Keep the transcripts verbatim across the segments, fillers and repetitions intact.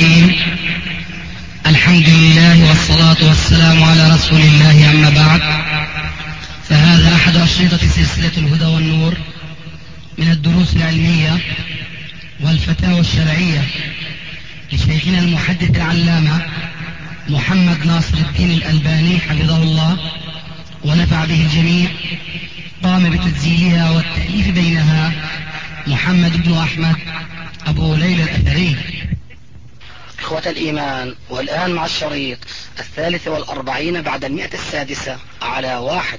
الرحيم. الحمد لله والصلاة والسلام على رسول الله، أما بعد، فهذا أحد أشرطة سلسلة الهدى والنور من الدروس العلمية والفتاوى الشرعية لشيخنا المحدث العلامة محمد ناصر الدين الألباني حفظه الله ونفع به الجميع. قام بتسجيلها والتأليف بينها محمد بن أحمد أبو ليلى الأثري. إخوة الإيمان، والآن مع الشريط الثالث والأربعين بعد المئة السادسة على واحد.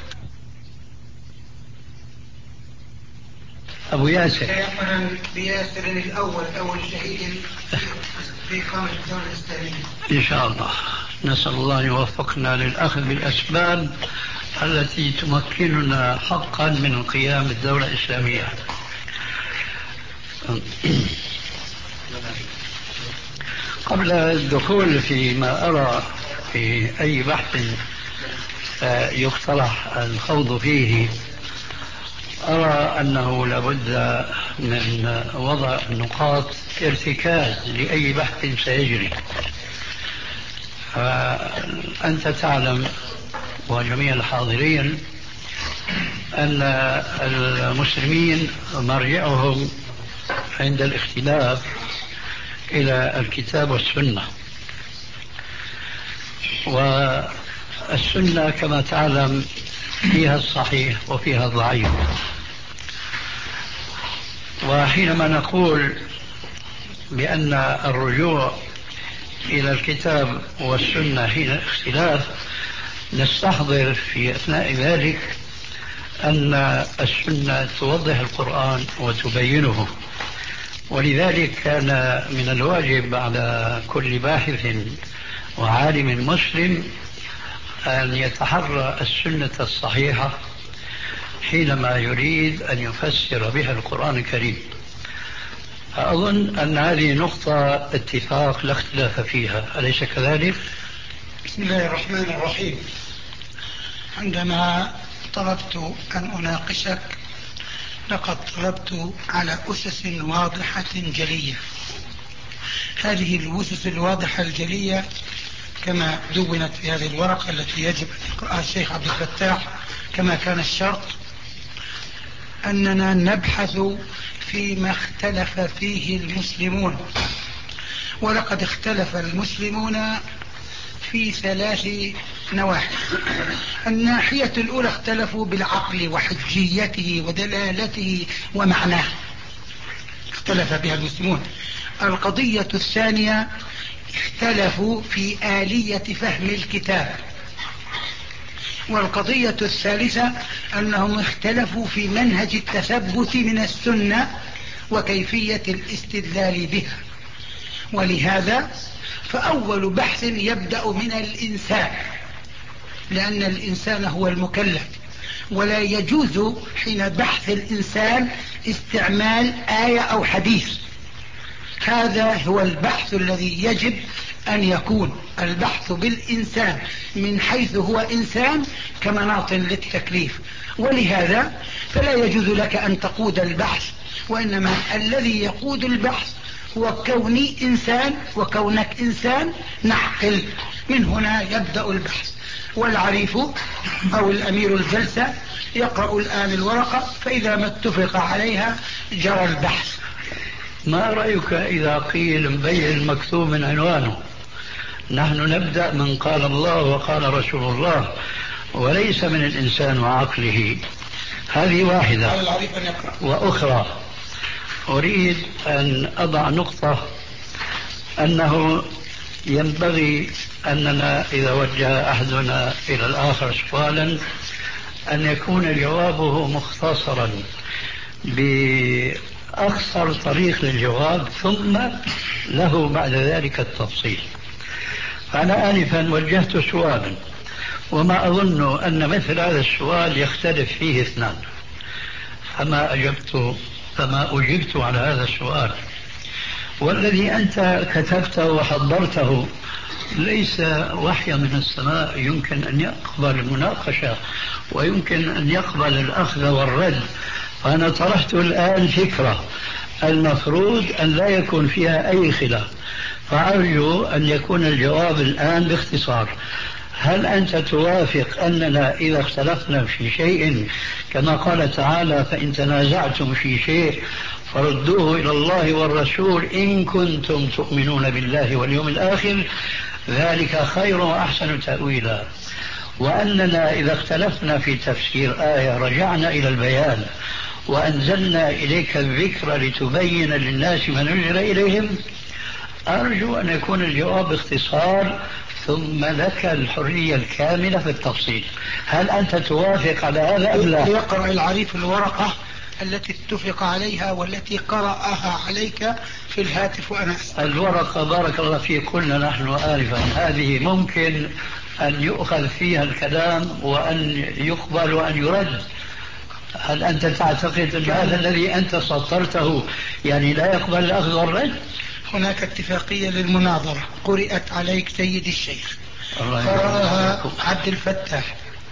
أبو ياسر شيخنا بياسر الأول أول شهيد في إقامة الدولة الإسلامية إن شاء الله. نسأل الله أن يوفقنا للأخذ بالأسباب التي تمكننا حقا من قيام الدولة الإسلامية. قبل الدخول فيما أرى في أي بحث يقترح الخوض فيه، أرى أنه لابد من وضع نقاط ارتكاز لأي بحث سيجري. أنت تعلم وجميع الحاضرين أن المسلمين مرجعهم عند الاختلاف إلى الكتاب والسنة، والسنة كما تعلم فيها الصحيح وفيها الضعيف. وحينما نقول بأن الرجوع إلى الكتاب والسنة حين اختلاف، نستحضر في أثناء ذلك أن السنة توضح القرآن وتبينه، ولذلك كان من الواجب على كل باحث وعالم مسلم أن يتحرى السنة الصحيحة حينما يريد أن يفسر بها القرآن الكريم. أظن أن هذه نقطة اتفاق لا اختلاف فيها، أليس كذلك؟ بسم الله الرحمن الرحيم. عندما طلبت أن أناقشك لقد طلبت على أسس واضحة جلية. هذه الأسس الواضحة الجلية كما دونت في هذه الورقة التي يجب أن يقرأها الشيخ عبد الفتاح كما كان الشرط، أننا نبحث فيما اختلف فيه المسلمون، ولقد اختلف المسلمون في ثلاث نواحي. الناحية الأولى اختلفوا بالعقل وحجيته ودلالته ومعناه، اختلف بها المسلمون. القضية الثانية اختلفوا في آلية فهم الكتاب. والقضية الثالثة أنهم اختلفوا في منهج التثبت من السنة وكيفية الاستدلال بها. ولهذا فأول بحث يبدأ من الإنسان، لأن الإنسان هو المكلف، ولا يجوز حين بحث الإنسان استعمال آية أو حديث. هذا هو البحث الذي يجب أن يكون البحث بالإنسان من حيث هو إنسان كمناط للتكليف. ولهذا فلا يجوز لك أن تقود البحث، وإنما الذي يقود البحث هو كوني إنسان وكونك إنسان نعقل. من هنا يبدأ البحث، والعريف أو الأمير الجلسة يقرأ الآن الورقة، فإذا ما اتفق عليها جرى البحث. ما رأيك إذا قيل مبين المكتوب من عنوانه؟ نحن نبدأ من قال الله وقال رسول الله وليس من الإنسان وعقله. هذه واحدة. وأخرى أريد أن أضع نقطة، أنه ينبغي أننا إذا وجه أحدنا إلى الآخر سؤالا أن يكون جوابه مختصرا بأقصر طريق للجواب، ثم له بعد ذلك التفصيل. أنا آنفا وجهت سؤالا، وما أظن أن مثل هذا السؤال يختلف فيه اثنان، فما أجبت فما أجبت على هذا السؤال. والذي أنت كتبته وحضرته ليس وحيا من السماء يمكن أن يقبل المناقشة ويمكن أن يقبل الأخذ والرد. فأنا طرحت الآن فكرة المفروض أن لا يكون فيها أي خلاف، فأرجو أن يكون الجواب الآن باختصار. هل أنت توافق أننا إذا اختلفنا في شيء كما قال تعالى فإن تنازعتم في شيء فردوه إلى الله والرسول إن كنتم تؤمنون بالله واليوم الآخر ذلك خير وأحسن تأويلا، وأننا إذا اختلفنا في تفسير آية رجعنا إلى البيان وأنزلنا إليك الذكر لتبين للناس ما نزل إليهم؟ أرجو أن يكون الجواب باختصار ثم لك الحرية الكاملة في التفصيل. هل أنت توافق على هذا أم لا؟ يقرأ العريف الورقة التي اتفق عليها والتي قرأها عليك في الهاتف وأنا أسأل. الورقة بارك الله فيك قلنا نحن آلفا هذه ممكن أن يؤخذ فيها الكلام وأن يقبل وأن يرد. هل أنت تعتقد أن هذا الذي أنت سطرته يعني لا يقبل الأخذ والرد؟ هناك اتفاقية للمناظرة قرأت عليك سيد الشيخ، قرأها عبد الفتاح،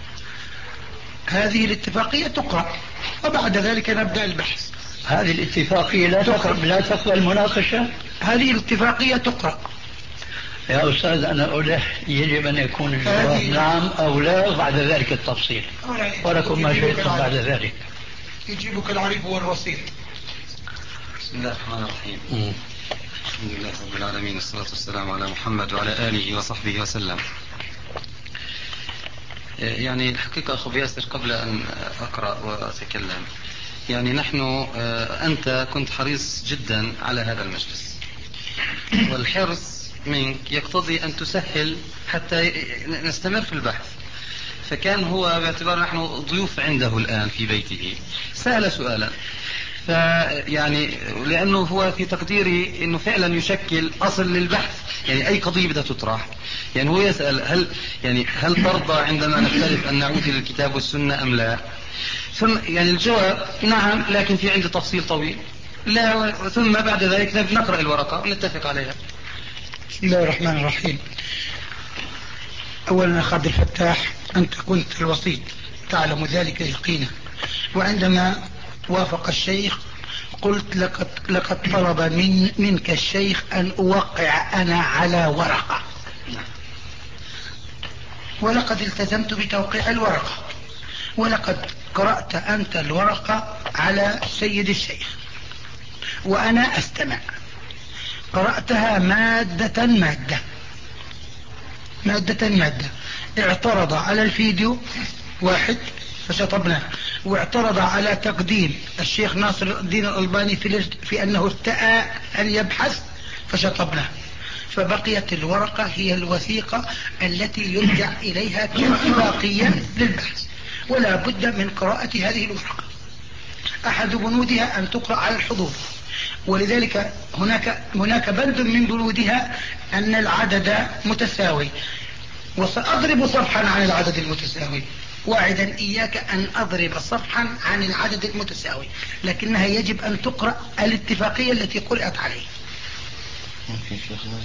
هذه الاتفاقية تقرأ وبعد ذلك نبدأ البحث. هذه الاتفاقية لا تقبل لا تقبل مناقشة؟ هذه الاتفاقية تقرأ يا أستاذ. أنا ألح يجب أن يكون الجواب نعم أو لا وبعد ذلك التفصيل، ولكم ما شئتم بعد ذلك. يجيبك العريف والرصيد. بسم الله الرحمن الرحيم. م. الحمد لله رب العالمين والصلاة والسلام على محمد وعلى آله وصحبه وسلم. يعني الحقيقة أخو ياسر قبل أن أقرأ وأتكلم، يعني نحن أنت كنت حريص جدا على هذا المجلس، والحرص منك يقتضي أن تسهل حتى نستمر في البحث. فكان هو باعتبار نحن ضيوف عنده الآن في بيته سأل سؤالا، فيعني لأنه هو في تقديري أنه فعلا يشكل أصل للبحث، يعني أي قضية بدها تطرح يعني هو يسأل هل يعني هل ترضى عندما نختلف أن نعود إلى الكتاب والسنة أم لا؟ ثم يعني الجواب نعم، لكن في عندي تفصيل طويل لا، ثم بعد ذلك نقرأ الورقة ونتفق عليها. بسم الله الرحمن الرحيم. أولا أخ عبد الفتاح، أنت كنت الوسيط تعلم ذلك يقينا، وعندما وافق الشيخ قلت لقد, لقد طلب من منك الشيخ أن أوقع أنا على ورقة، ولقد التزمت بتوقيع الورقة، ولقد قرأت أنت الورقة على سيد الشيخ وأنا أستمع. قرأتها مادة مادة مادة مادة. اعترض على الفيديو واحد فشطبناه، واعترض على تقديم الشيخ ناصر الدين الألباني في, في أنه ارتأى أن يبحث فشطبناه. فبقيت الورقة هي الوثيقة التي يرجع إليها كاتفاقية للبحث، ولا بد من قراءة هذه الورقة. أحد بنودها أن تقرأ على الحضور، ولذلك هناك هناك بند من بنودها أن العدد متساوي، وسأضرب صفحا عن العدد المتساوي، واعدا إياك أن أضرب صفحا عن العدد المتساوي، لكنها يجب أن تقرأ الاتفاقية التي قرأت عليه. ممكن شيخنا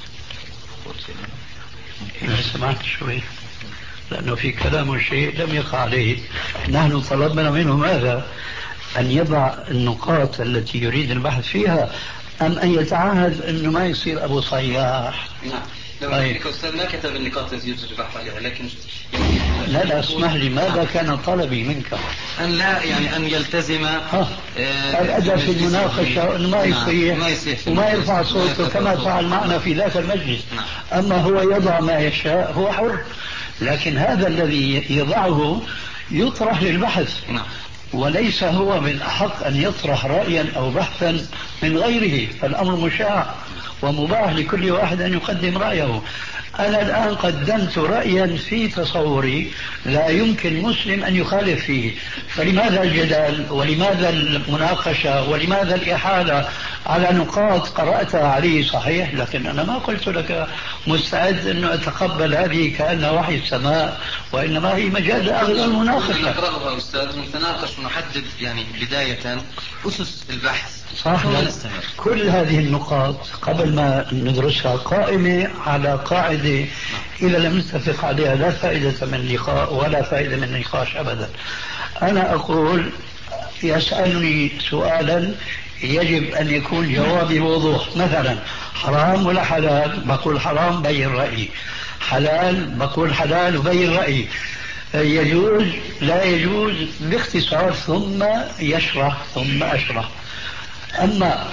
إذا سمعت شوي، لأنه في كلام شيء لم يقع عليه. نحن طلبنا منه ماذا؟ أن يضع النقاط التي يريد البحث فيها، أم أن يتعهد أنه ما يصير أبو صياح؟ نعم. لو أنك أستاذ ما كتب النقاط التي يجب البحث عليها، لكن لا لا اسمح لي، ماذا كان طلبي منك؟ أن لا يعني أن يلتزم الأدب في المناقشة، أنه ما يصيح وما يرفع صوته كما فعل معنا في ذاك المجلس. أما هو يضع ما يشاء هو حر، لكن هذا الذي يضعه يطرح للبحث، وليس هو من أحق أن يطرح رأيا أو بحثا من غيره. فالأمر مشاع ومباح لكل واحد أن يقدم رأيه. أنا الآن قدمت رأيا في تصوري لا يمكن مسلم أن يخالف فيه، فلماذا الجدال ولماذا المناقشة ولماذا الإحالة على نقاط قرأتها عليه صحيح، لكن أنا ما قلت لك مستعد أنه أتقبل هذه كأنها وحي السماء، وإنما هي مجال أخذ المناقشة. نقرأها أستاذ ونتناقش ونحدد يعني بداية أسس البحث. صح. كل هذه النقاط قبل ما ندرسها قائمة على قاعدة إذا لم نتفق عليها لا فائدة من لقاء ولا فائدة من نقاش أبدا. أنا أقول يسألني سؤالا يجب أن يكون جوابي بوضوح. مثلا حرام ولا حلال؟ بقول حرام بين رأيي، حلال بقول حلال وبين رأيي، يجوز لا يجوز باختصار ثم يشرح ثم أشرح. أما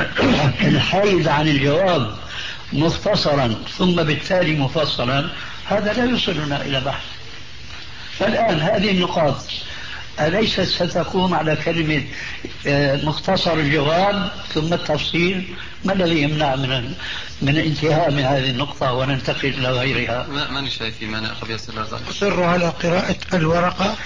الحيد عن الجواب مختصرا ثم بالتالي مفصلا هذا لا يوصلنا إلى بحث. فالآن هذه النقاط أليست ستقوم على كلمة مختصر الجواب ثم التفصيل؟ ما الذي يمنع من من الانتهاء من هذه النقطة وننتقل إلى غيرها؟ ما ماني شايف في مانع أخي ياسر. أصر على قراءة الورقة،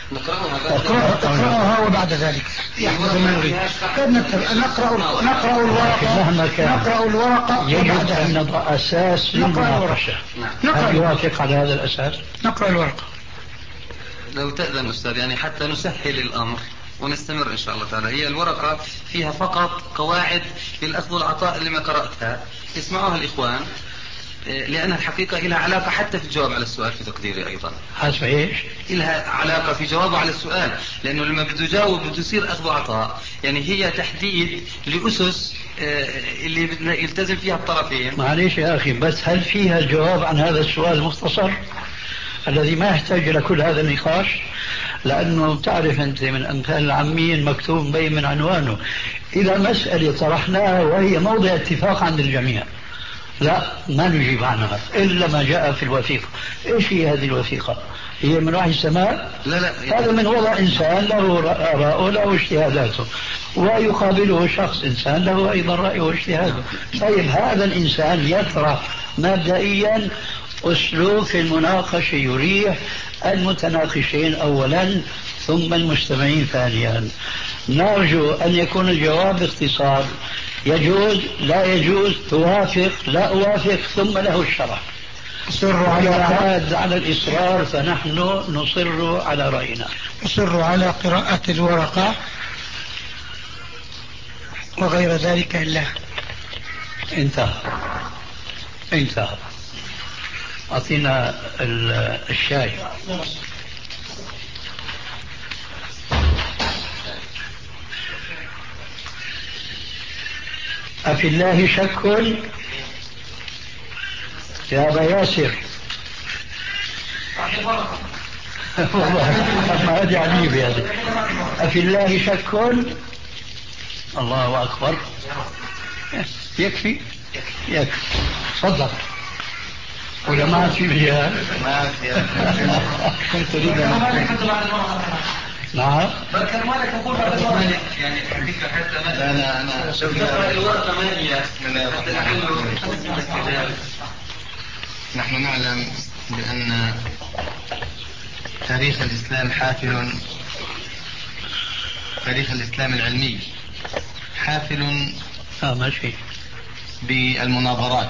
نقرأها وبعد ذلك يحدث ما نريد. نقرأ نقرأ الورقة نقرأ الورقة يجب أن نضع أساس للمناقشة. هل يوافق على هذا الأساس؟ نقرأ الورقة لو تأذن أستاذ، يعني حتى نسهل الأمر ونستمر إن شاء الله تعالى. هي الورقة فيها فقط قواعد للأخذ والعطاء اللي ما قرأتها يسمعوها الإخوان، لأن الحقيقة لها علاقة حتى في الجواب على السؤال في تقديري أيضا. حسب إيش؟ لها علاقة في جوابه على السؤال، لأنه لما بده يجاوب بده يصير أخذ وعطاء، يعني هي تحديد لأسس اللي يلتزم فيها الطرفين. معليش يا أخي، بس هل فيها الجواب عن هذا السؤال المختصر الذي ما يحتاج إلى كل هذا النقاش؟ لأنه تعرف أنت من أمثال العاميين مكتوب بين من عنوانه إذا مسألة طرحناها وهي موضع اتفاق عند الجميع لا ما نجيب عنها إلا ما جاء في الوثيقة. إيش هي هذه الوثيقة؟ هي من وحي السماء؟ لا لا هذا من وضع إنسان له آراءه له اجتهاداته، ويقابله شخص إنسان له أيضا رأيه واجتهاده. طيب هذا الإنسان يطرح مبدئيا أسلوب في المناقشة يريح المتناقشين أولا ثم المستمعين ثانيا. نرجو أن يكون الجواب باختصار، يجوز لا يجوز، توافق لا أوافق، ثم له الشرح. أصر على على الإصرار فنحن نصر على رأينا. أصر على قراءة الورقة وغير ذلك إلا انتهى انتهى. أعطينا الشاي. أفي الله شك يا أبا ياسر؟ والله ما هذه عجيبة هذه. أفي الله شك؟ الله أكبر. يكفي يكفي. تفضل. ولا ما في مجال؟ ما في. كنت تريد نعم. بكر مالك أقول هذا يعني فكرة حتى أنا أنا شوف الورقة مالية. نحن نعلم بأن تاريخ الإسلام حافل، تاريخ الإسلام العلمي حافل آه ماشي بالمناظرات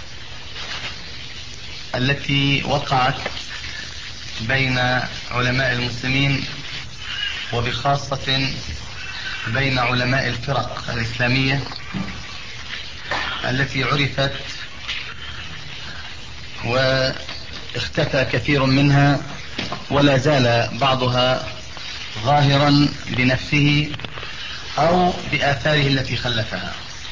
التي وقعت بين علماء المسلمين وبخاصة بين علماء الفرق الإسلامية التي عرفت واختفى كثير منها ولا زال بعضها ظاهرا بنفسه أو بآثاره التي خلفها.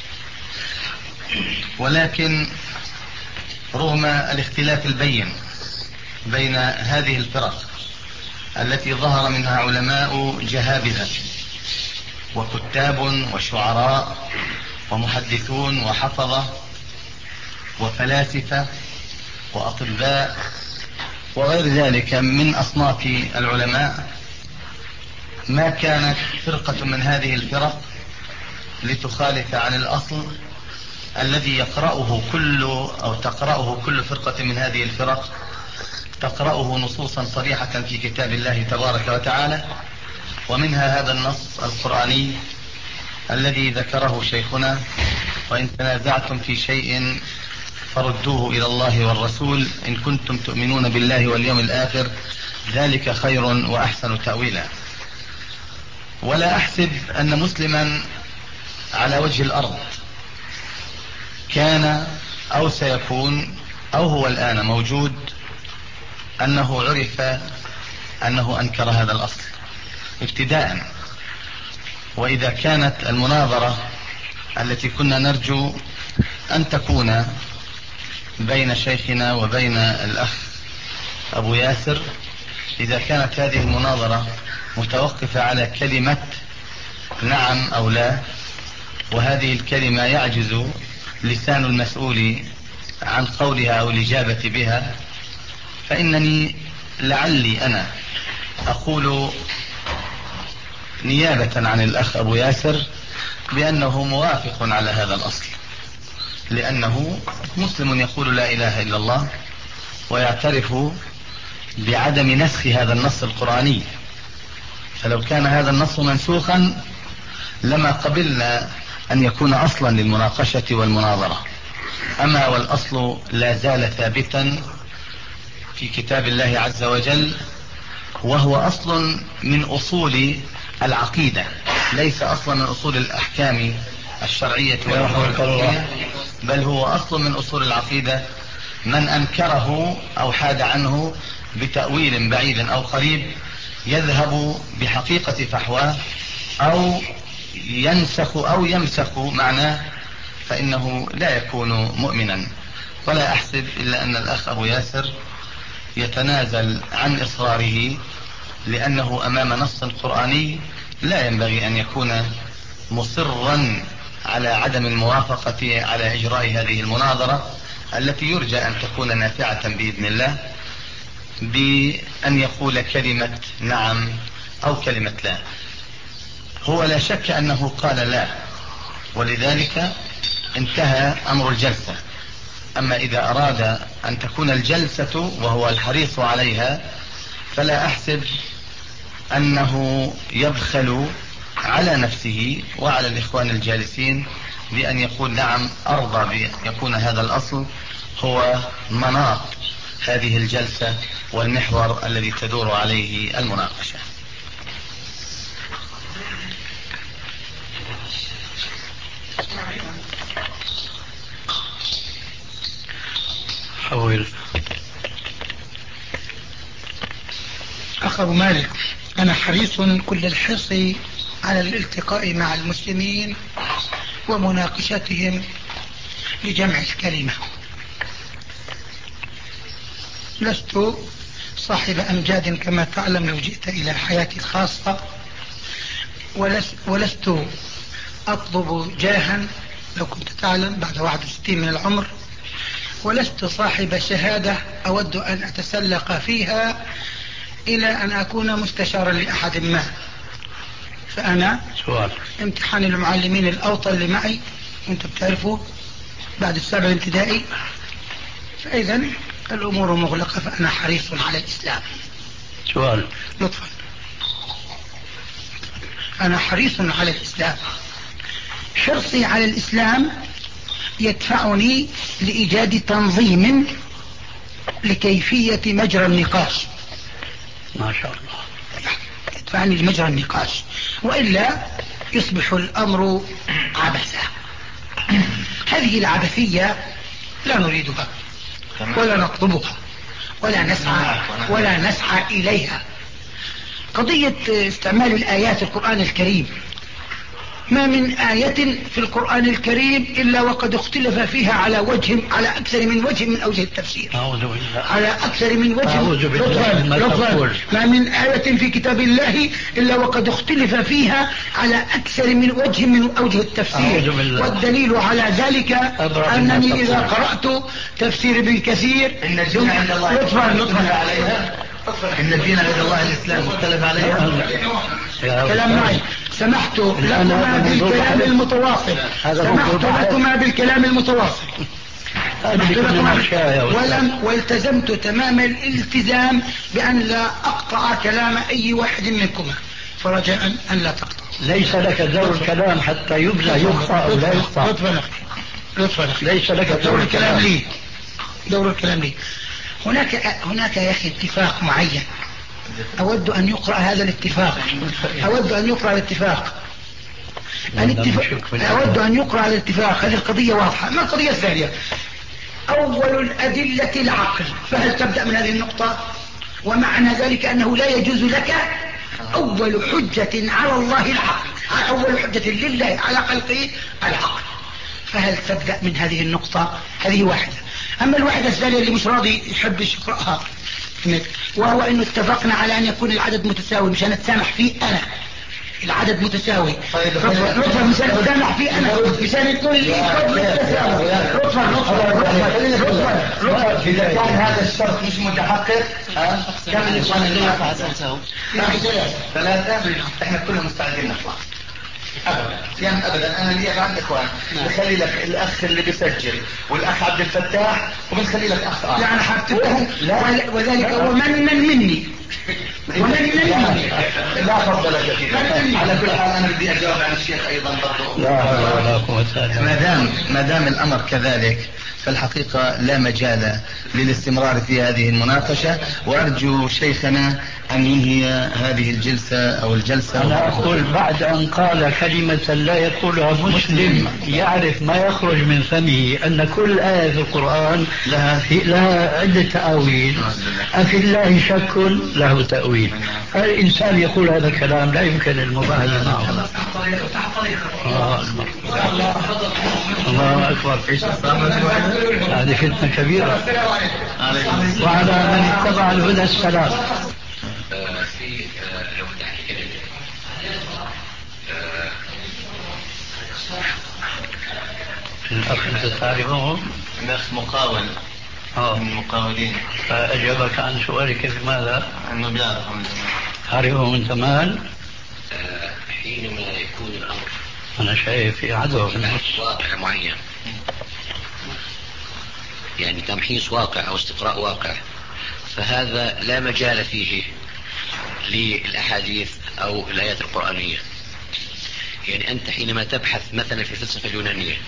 ولكن رغم الاختلاف البين بين هذه الفرق التي ظهر منها علماء جهابذة وكتاب وشعراء ومحدثون وحفظة وفلاسفة وأطباء وغير ذلك من أصناف العلماء، ما كانت فرقة من هذه الفرق لتخالف عن الأصل الذي يقرأه كل أو تقرأه كل فرقة من هذه الفرق، تقرأه نصوصا صريحة في كتاب الله تبارك وتعالى، ومنها هذا النص القرآني الذي ذكره شيخنا: وإن تنازعتم في شيء فردوه إلى الله والرسول إن كنتم تؤمنون بالله واليوم الآخر ذلك خير وأحسن تأويلا. ولا أحسب أن مسلما على وجه الأرض كان أو سيكون أو هو الآن موجود أنه عرف أنه أنكر هذا الأصل ابتداء. وإذا كانت المناظرة التي كنا نرجو أن تكون بين شيخنا وبين الأخ أبو ياسر، إذا كانت هذه المناظرة متوقفة على كلمة نعم أو لا، وهذه الكلمة يعجز لسان المسؤول عن قولها أو الإجابة بها، فإنني لعلي أنا أقول نيابة عن الأخ أبو ياسر بأنه موافق على هذا الأصل، لأنه مسلم يقول لا إله إلا الله ويعترف بعدم نسخ هذا النص القرآني، فلو كان هذا النص منسوخا لما قبلنا أن يكون أصلا للمناقشة والمناظرة. أما والأصل لا زال ثابتا في كتاب الله عز وجل، وهو أصل من أصول العقيدة، ليس أصلا من أصول الأحكام الشرعية والفقهية، بل هو أصل من أصول العقيدة. من أنكره أو حاد عنه بتأويل بعيد أو قريب يذهب بحقيقة فحواه أو ينسخ أو يمسخ معناه، فإنه لا يكون مؤمنا. ولا أحسب إلا أن الأخ أبو ياسر يتنازل عن إصراره، لأنه أمام نص قرآني لا ينبغي أن يكون مصرا على عدم الموافقة على إجراء هذه المناظرة التي يرجى أن تكون نافعة بإذن الله، بأن يقول كلمة نعم أو كلمة لا. هو لا شك أنه قال لا، ولذلك انتهى أمر الجلسة. أما إذا أراد أن تكون الجلسة وهو الحريص عليها، فلا أحسب أنه يبخل على نفسه وعلى الإخوان الجالسين بأن يقول نعم أرضى بأن يكون هذا الأصل هو مناط هذه الجلسة والمحور الذي تدور عليه المناقشة. حول أخ أبو مالك، أنا حريص كل الحرص على الالتقاء مع المسلمين ومناقشتهم لجمع الكلمة. لست صاحب أمجاد كما تعلم لو جئت إلى حياتي الخاصة، ولست أطلب جاها لو كنت تعلم بعد واحد وستين من العمر، ولست صاحب شهادة أود أن أتسلق فيها إلى أن أكون مستشارا لأحد ما. فأنا سؤال امتحان المعلمين الأوطى اللي معي وانت بتعرفوا بعد السابع الابتدائي، فإذا الأمور مغلقة، فأنا حريص على الإسلام. سؤال لطفا، أنا حريص على الإسلام. حرصي على الإسلام يدفعني لإيجاد تنظيم لكيفية مجرى النقاش. ما شاء الله. يدفعني لمجرى النقاش، وإلا يصبح الأمر عبثا. هذه العبثية لا نريدها ولا نطلبها ولا نسعى ولا نسعى إليها. قضية استعمال الآيات القرآن الكريم، ما من آية في القرآن الكريم إلا وقد اختلف فيها على وجه على أكثر من وجه من أوجه التفسير. أعوذ بالله. على أكثر من وجه. أعوذ بالله ما تقول. ما من آية في كتاب الله إلا وقد اختلف فيها على أكثر من وجه من أوجه التفسير. والدليل على ذلك أنني إذا قرأت تفسير ابن كثير إن الدين عند الله مختلف عليها، إن الدين عند الله الإسلام مختلف عليها. كلام معي. سمحت لكما بالكلام المتواصل، سمحت لكما بالكلام المتواصل ولم والتزمت تمام الالتزام بأن لا أقطع كلام أي واحد منكما، فرجاء أن لا تقطع. ليس لك دور الكلام حتى يبنى يخطأ أو لا يخطأ. لطفا لطفا ليس لك دور الكلام لي. دور الكلام لي. هناك هناك يا أخي اتفاق معين، أود أن يقرأ هذا الاتفاق. أود أن يقرأ الاتفاق. الاتفاق. أود أن يقرأ الاتفاق. هذه القضية واضحة. ما القضية الثانية؟ أول الأدلة العقل، فهل تبدأ من هذه النقطة؟ ومعنى ذلك أنه لا يجوز لك أول حجة على الله العقل، أول حجة لله على خلقه العقل. فهل تبدأ من هذه النقطة؟ هذه واحدة. أما الواحدة الثانية اللي مش راضي يحب يقرأها، وهو أنه اتفقنا على أن يكون العدد متساوي مشان أتسامح فيه أنا، العدد متساوي. رطفة مشان أتسامح فيه أنا، مشان تقول لي متساوي. رطفة رطفة رطفة إذا كان هذا الشرط مش متحقق، كم الإخوان اللي يقع سنساهم؟ ثلاثة. إحنا كلنا مستعدين نطلع. أبدا يعني أبدا. أنا لي عند إخوان بخلي لك الأخ اللي بيسجل والأخ عبد الفتاح وبنخلي لك أخ آخر. يعني حبتهم وذلك هو من مني ومن مني. لا فضل لك فيه. على كل حال أنا بدي أجاوب عن الشيخ أيضا برضو. ما دام ما دام الأمر كذلك فالحقيقة لا مجال للاستمرار في هذه المناقشة، وأرجو شيخنا أن ينهي هذه الجلسة أو الجلسة. أنا أقول بعد أن قال كلمة لا يقولها مسلم يعرف ما يخرج من فمه أن كل آية في القرآن لها, لها عدة تأويل، أفي الله شك له تأويل. الإنسان يقول هذا الكلام لا يمكن المباهلة معه. الله أكبر الله أكبر. هذه فتنة كبيرة. وعلى من اتبع الهدى السلام. في لو تحكي الأخ أنت تعرفهم؟ الأخ مقاول من المقاولين. فأجابك عن سؤالك بماذا؟ أنه بيعرفهم من زمان. تعرفهم من زمان؟ حينما يكون الأمر أنا شايف في عدو في النص واقع معين، يعني تمحيص واقع أو استقراء واقع، فهذا لا مجال فيه للأحاديث أو الآيات القرآنية. يعني أنت حينما تبحث مثلا في الفلسفة اليونانية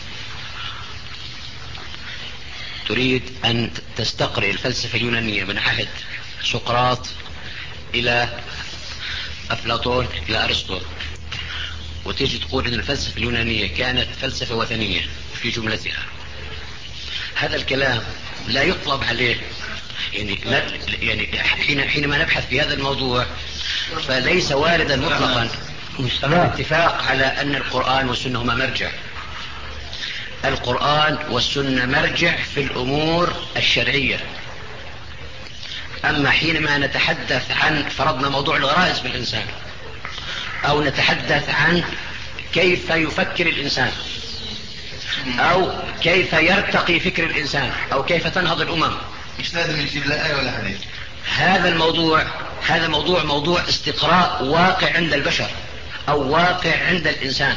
تريد أن تستقرئ الفلسفة اليونانية من عهد سقراط إلى أفلاطون إلى أرسطو، وتيجي تقول أن الفلسفة اليونانية كانت فلسفة وثنية في جملتها، هذا الكلام لا يطلب عليه. يعني, يعني حين حينما نبحث في هذا الموضوع فليس واردا مطلقا الاتفاق على أن القرآن والسنة هما مرجع. القرآن والسنة مرجع في الأمور الشرعية. أما حينما نتحدث عن فرضنا موضوع الغرائز في الإنسان، أو نتحدث عن كيف يفكر الإنسان، أو كيف يرتقي فكر الإنسان، أو كيف تنهض الأمم، مش لازم نجيب لا آية ولا حديث. هذا الموضوع هذا موضوع موضوع استقراء واقع عند البشر أو واقع عند الإنسان.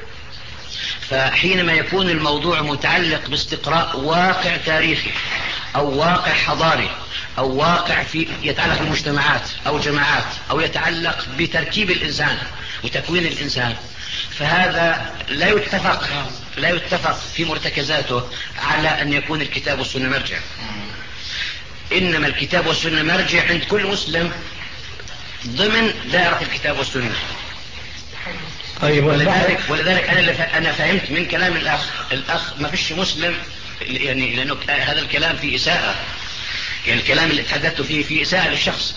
فحينما يكون الموضوع متعلق باستقراء واقع تاريخي أو واقع حضاري أو واقع في يتعلق بمجتمعات أو جماعات أو يتعلق بتركيب الإنسان وتكوين الإنسان، فهذا لا يتفق لا يتفق في مرتكزاته على أن يكون الكتاب والسنة مرجع. إنما الكتاب والسنة مرجع عند كل مسلم ضمن دائرة الكتاب والسنة. طيب ولذلك, ولذلك أنا أنا فهمت من كلام الأخ الأخ ما فيش مسلم، يعني لأنه هذا الكلام فيه إساءة. يعني الكلام اللي تحدثت فيه فيه إساءة للشخص،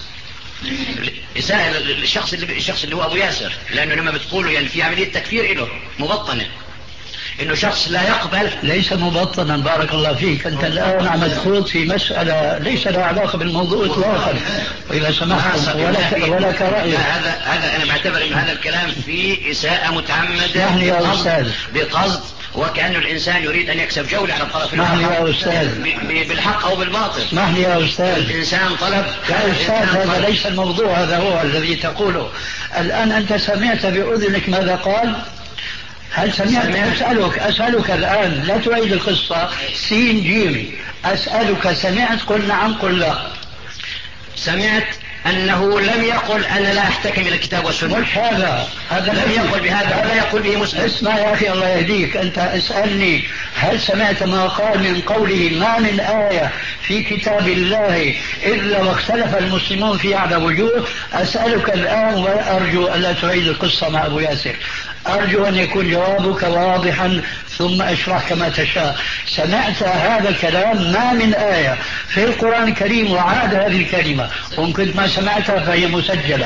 إساءة للشخص اللي الشخص اللي هو أبو ياسر، لأنه لما بتقوله يعني في عملية تكفير له مبطنة، إنه شخص لا يقبل. ليس مبطنا بارك الله فيك. أنت الآن عم تخوض في مسألة ليس لها علاقة بالموضوع إطلاقا، وإذا سمحت ولك ولك رأي. هذا هذا أنا بعتبر إن هذا الكلام فيه إساءة متعمدة بقصد, بقصد وكأنه الإنسان يريد أن يكسب جولة على الطرف الآخر بالحق أو بالباطل. اسمح لي يا أستاذ. الإنسان طلب يا أستاذ هذا ليس الموضوع، هذا هو الذي تقوله الآن. أنت سمعت بأذنك ماذا قال؟ هل سمعت؟ أسألك أسألك الآن، لا تعيد القصة سين جيم. أسألك سمعت؟ قل نعم قل لا. سمعت أنه لم يقل أنا لا أحتكم إلى الكتاب والسنة. مش هذا هذا لم يقل بهذا، هذا يقول به مسلم. اسمع يا أخي الله يهديك، أنت اسألني هل سمعت ما قال من قوله ما من آية في كتاب الله إلا واختلف المسلمون فيه على وجوه؟ أسألك الآن وأرجو ألا تعيد القصة مع أبو ياسر، أرجو أن يكون جوابك واضحا ثم اشرح كما تشاء. سمعت هذا الكلام ما من آية في القرآن الكريم وعاد هذه الكلمة، وإن كنت ما سمعتها فهي مسجلة.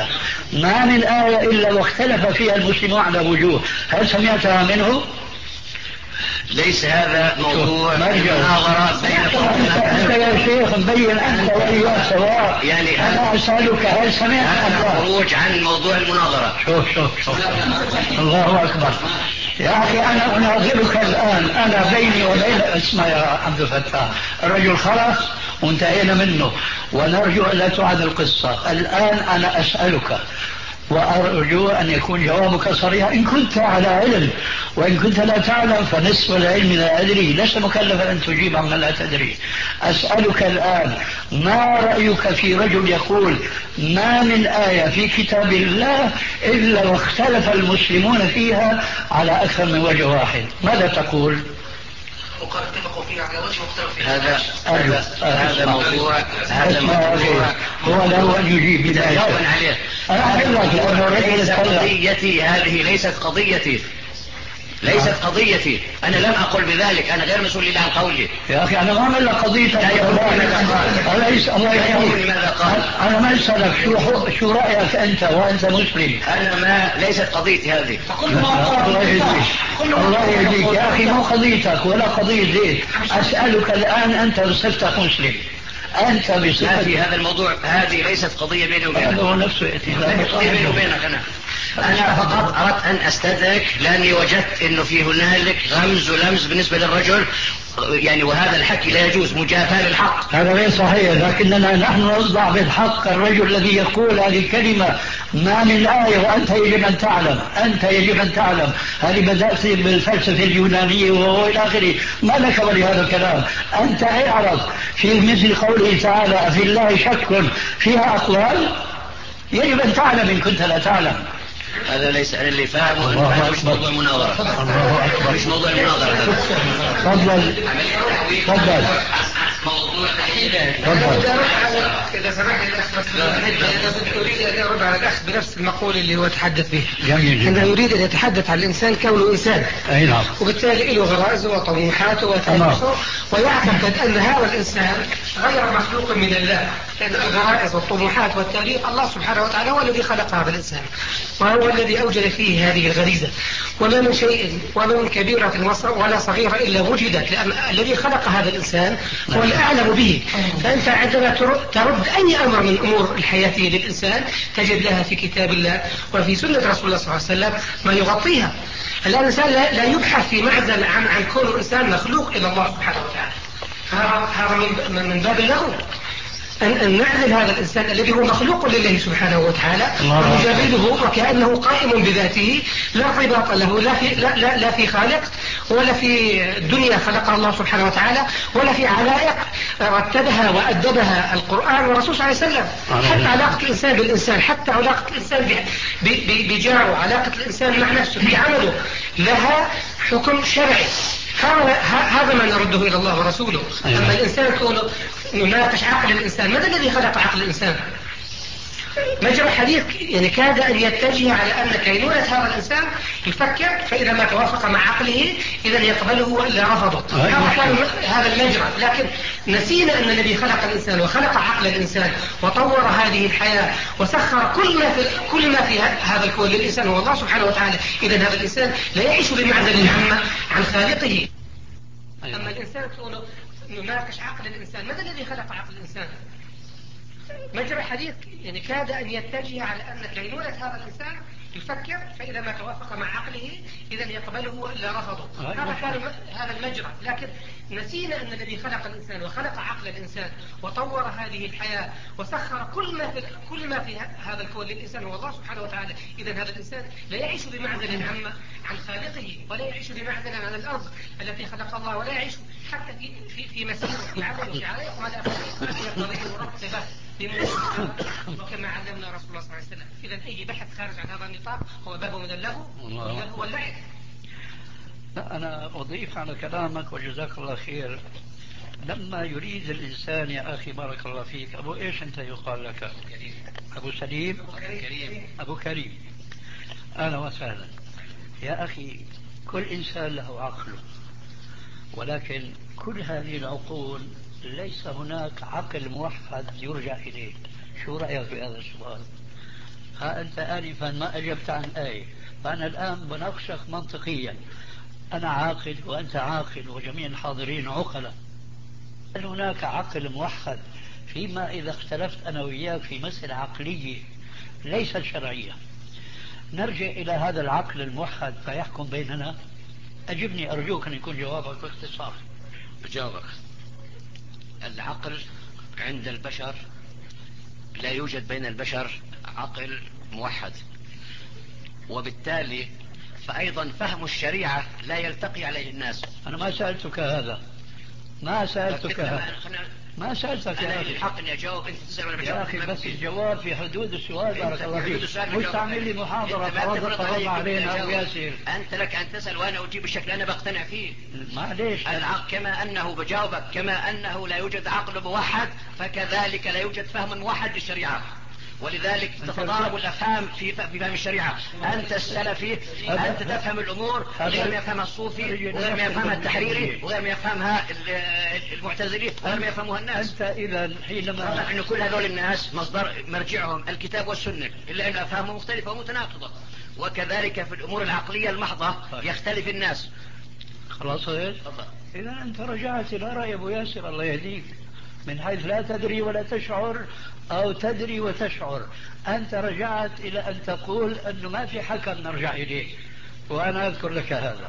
ما من آية إلا واختلف فيها المسلمون على وجوه، هل سمعتها منه؟ ليس هذا موضوع المناظرة بينكم. أنت يا شيخ مبين أنت وإياه سواء. يعني أنا أسألك هل سمعت هذا خروج عن موضوع المناظرة. شوف شوف شوف الله أكبر يا أخي، أنا أناظرك الآن، أنا بيني وبين اسمع يا عبد الفتاح، الرجل خلص وانتهينا منه، ونرجو أن لا تعاد القصة. الآن أنا أسألك وأرجو أن يكون جوابك صريحا إن كنت على علم، وإن كنت لا تعلم فنصف العلم لا أدري، لست مكلفا أن تجيب عما لا تدري. أسألك الآن ما رأيك في رجل يقول ما من آية في كتاب الله إلا واختلف المسلمون فيها على أكثر من وجه واحد، ماذا تقول؟ هذا هذا هذا موضوع هذا موضوع هو له أن يجيب بداية عليه. ليست قضيتي هذه، ليست قضيتي ليست قضيتي أنا لم أقل بذلك، أنا غير مسؤول عن قولي. يا أخي أنا ما أعمل لك قضيتك. لا يهمني ماذا قال. أليس الله يهمني ماذا قال. أنا ما أسألك شو شو رأيك أنت وأنت مسلم. أنا ما ليست قضيتي هذه. الله يهديك الله يهديك يا أخي، مو قضيتك ولا قضية زيت. أسألك الآن أنت بصفتك مسلم، أنت بصفتك هذا الموضوع، هذه ليست قضية بيني وبينك. هذا هو نفسه هذه قضية بيني وبينك. أنا أنا فقط أردت أن أستدرك لأني وجدت أنه في هنالك غمز ولمز بالنسبة للرجل، يعني وهذا الحكي لا يجوز، مجافاة للحق. هذا غير صحيح، لكننا نحن نصدع بالحق. الرجل الذي يقول هذه الكلمة ما من آية وأنت يجب أن تعلم، أنت يجب أن تعلم، هذه بدأت بالفلسفة اليونانية وإلى آخره، ما لك ولهذا الكلام. أنت اعرف في مثل قوله تعالى في الله شك فيها أقوال، يجب أن تعلم إن كنت لا تعلم. هذا ليس أنا اللي فاهمه، مش موضوع المناظرة. الله أكبر. مش موضوع المناظرة. تفضل تفضل. موضوع إذا سمحت الأخ أريد أن أرد على الأخ بنفس المقولة اللي هو تحدث به. جميل. أنه يريد أن يتحدث عن الإنسان كونه إنسان. أي نعم. وبالتالي له غرائزه وطموحاته وتاريخه، ويعتقد أن هذا الإنسان غير مخلوق من الله، لأن الغرائز والطموحات والتاريخ الله سبحانه وتعالى هو الذي خلق هذا الإنسان، وهو الذي أوجد فيه هذه الغريزة. وما من شيء وما من كبيرة ولا صغيرة إلا وجدت، لأن الذي خلق هذا الإنسان هو الأعلم به. فأنت عندما ترد أي أمر من أمور الحياة للإنسان تجد لها في كتاب الله وفي سنة رسول الله صلى الله عليه وسلم ما يغطيها. الإنسان لا يبحث في معزل عن عن كونه إنسان مخلوق إلى الله سبحانه وتعالى. هذا من باب اللغو أن نعزل هذا الإنسان الذي هو مخلوق لله سبحانه وتعالى ونجرده وكأنه قائم بذاته، لا ارتباط له لا في, لا, لا, لا في خالق ولا في دنيا خلقها الله سبحانه وتعالى ولا في علائق رتبها وأدبها القرآن والرسول صلى الله عليه وسلم. حتى علاقة الإنسان بالإنسان، حتى علاقة الإنسان بجاره، علاقة الإنسان مع نفسه في عمله لها حكم شرعي. هذا ما نرده إلى الله ورسوله. أما الإنسان كونه نناقش عقل الإنسان، ماذا الذي خلق عقل الإنسان؟ مجرى الحديث يعني كاد أن يتجه على أن كينونة هذا الإنسان يفكر، فإذا ما توافق مع عقله إذا يقبله وإلا رفضه. هذا كان هذا المجرى. لكن نسينا أن الذي خلق الإنسان وخلق عقل الإنسان وطور هذه الحياة وسخر كل ما في كل ما في هذا الكون للإنسان هو الله سبحانه وتعالى. إذا هذا الإنسان لا يعيش بمعزل عن عن خالقه. أما الإنسان كونه نناقش عقل الإنسان، ماذا الذي خلق عقل الإنسان؟ مجرى الحديث يعني كاد أن يتجه على أن كينونة هذا الإنسان يفكر، فإذا ما توافق مع عقله إذا يقبله وإلا رفضه. هذا كان هذا المجرى. لكن نسينا أن الذي خلق الإنسان وخلق عقل الإنسان وطور هذه الحياة وسخر كل ما في كل ما في هذا الكون للإنسان هو الله سبحانه وتعالى. إذا هذا الإنسان لا يعيش بمعزل عن عن خالقه، ولا يعيش بمعزل عن الأرض التي خلق الله، ولا يعيش حتى في في في مسيره في عمله في عليه ولا يقضيه مرتبه وكما علمنا رسول الله صلى الله عليه وسلم. إذا أي بحث خارج عن هذا النطاق هو باب من اللغو واللهو واللعب. لا أنا أضيف على كلامك وجزاك الله خير. لما يريد الإنسان يا أخي بارك الله فيك، أبو إيش أنت يقال لك؟ أبو سليم؟ أبو كريم. أبو كريم، أهلا وسهلا. يا أخي كل إنسان له عقله، ولكن كل هذه العقول ليس هناك عقل موحد يرجع إليه. شو رأيك في هذا السؤال؟ ها أنت آنفا ما أجبت عن آية، فأنا الآن بناقشك منطقيا. أنا عاقل وأنت عاقل وجميع الحاضرين عقلاء. هل هناك عقل موحد فيما إذا اختلفت أنا وإياك في مسألة عقلية ليست شرعية نرجع إلى هذا العقل الموحد فيحكم بيننا؟ أجبني أرجوك أن يكون جوابك باختصار. بجاوبك. العقل عند البشر لا يوجد بين البشر عقل موحد، وبالتالي فأيضا فهم الشريعة لا يلتقي عليه الناس. أنا ما سألتك هذا، ما سألتك هذا، ما سألتك أنا يا لي الحق إني أجاوب، أنت تسأل وأنا بجاوب. يا أخي بس الجواب في حدود السؤال. بارك الله فيك. مش تعمل لي محاضرة فرض علينا أبو ياسر. أنت لك أن تسأل وأنا أجيب الشكل أنا بقتنع فيه. معليش. العقل كما أنه بجاوبك كما أنه لا يوجد عقل موحد فكذلك لا يوجد فهم موحد للشريعة، ولذلك تتضارب الافهام في فهم الشريعه. انت السلفي انت تفهم الامور غير ما يفهمها الصوفي وغير ما يفهمها التحريري وغير ما يفهمها المعتزلي وغير ما يفهمها الناس. انت اذا حينما واضح ان كل هذول الناس مصدر مرجعهم الكتاب والسنه الا ان افهامهم مختلفه ومتناقضه، وكذلك في الامور العقليه المحضه يختلف الناس. خلاص هيك. اذا انت رجعت الى راي ابو ياسر الله يهديك، من حيث لا تدري ولا تشعر أو تدري وتشعر. أنت رجعت إلى أن تقول أنه ما في حكم نرجع إليه، وأنا أذكر لك هذا.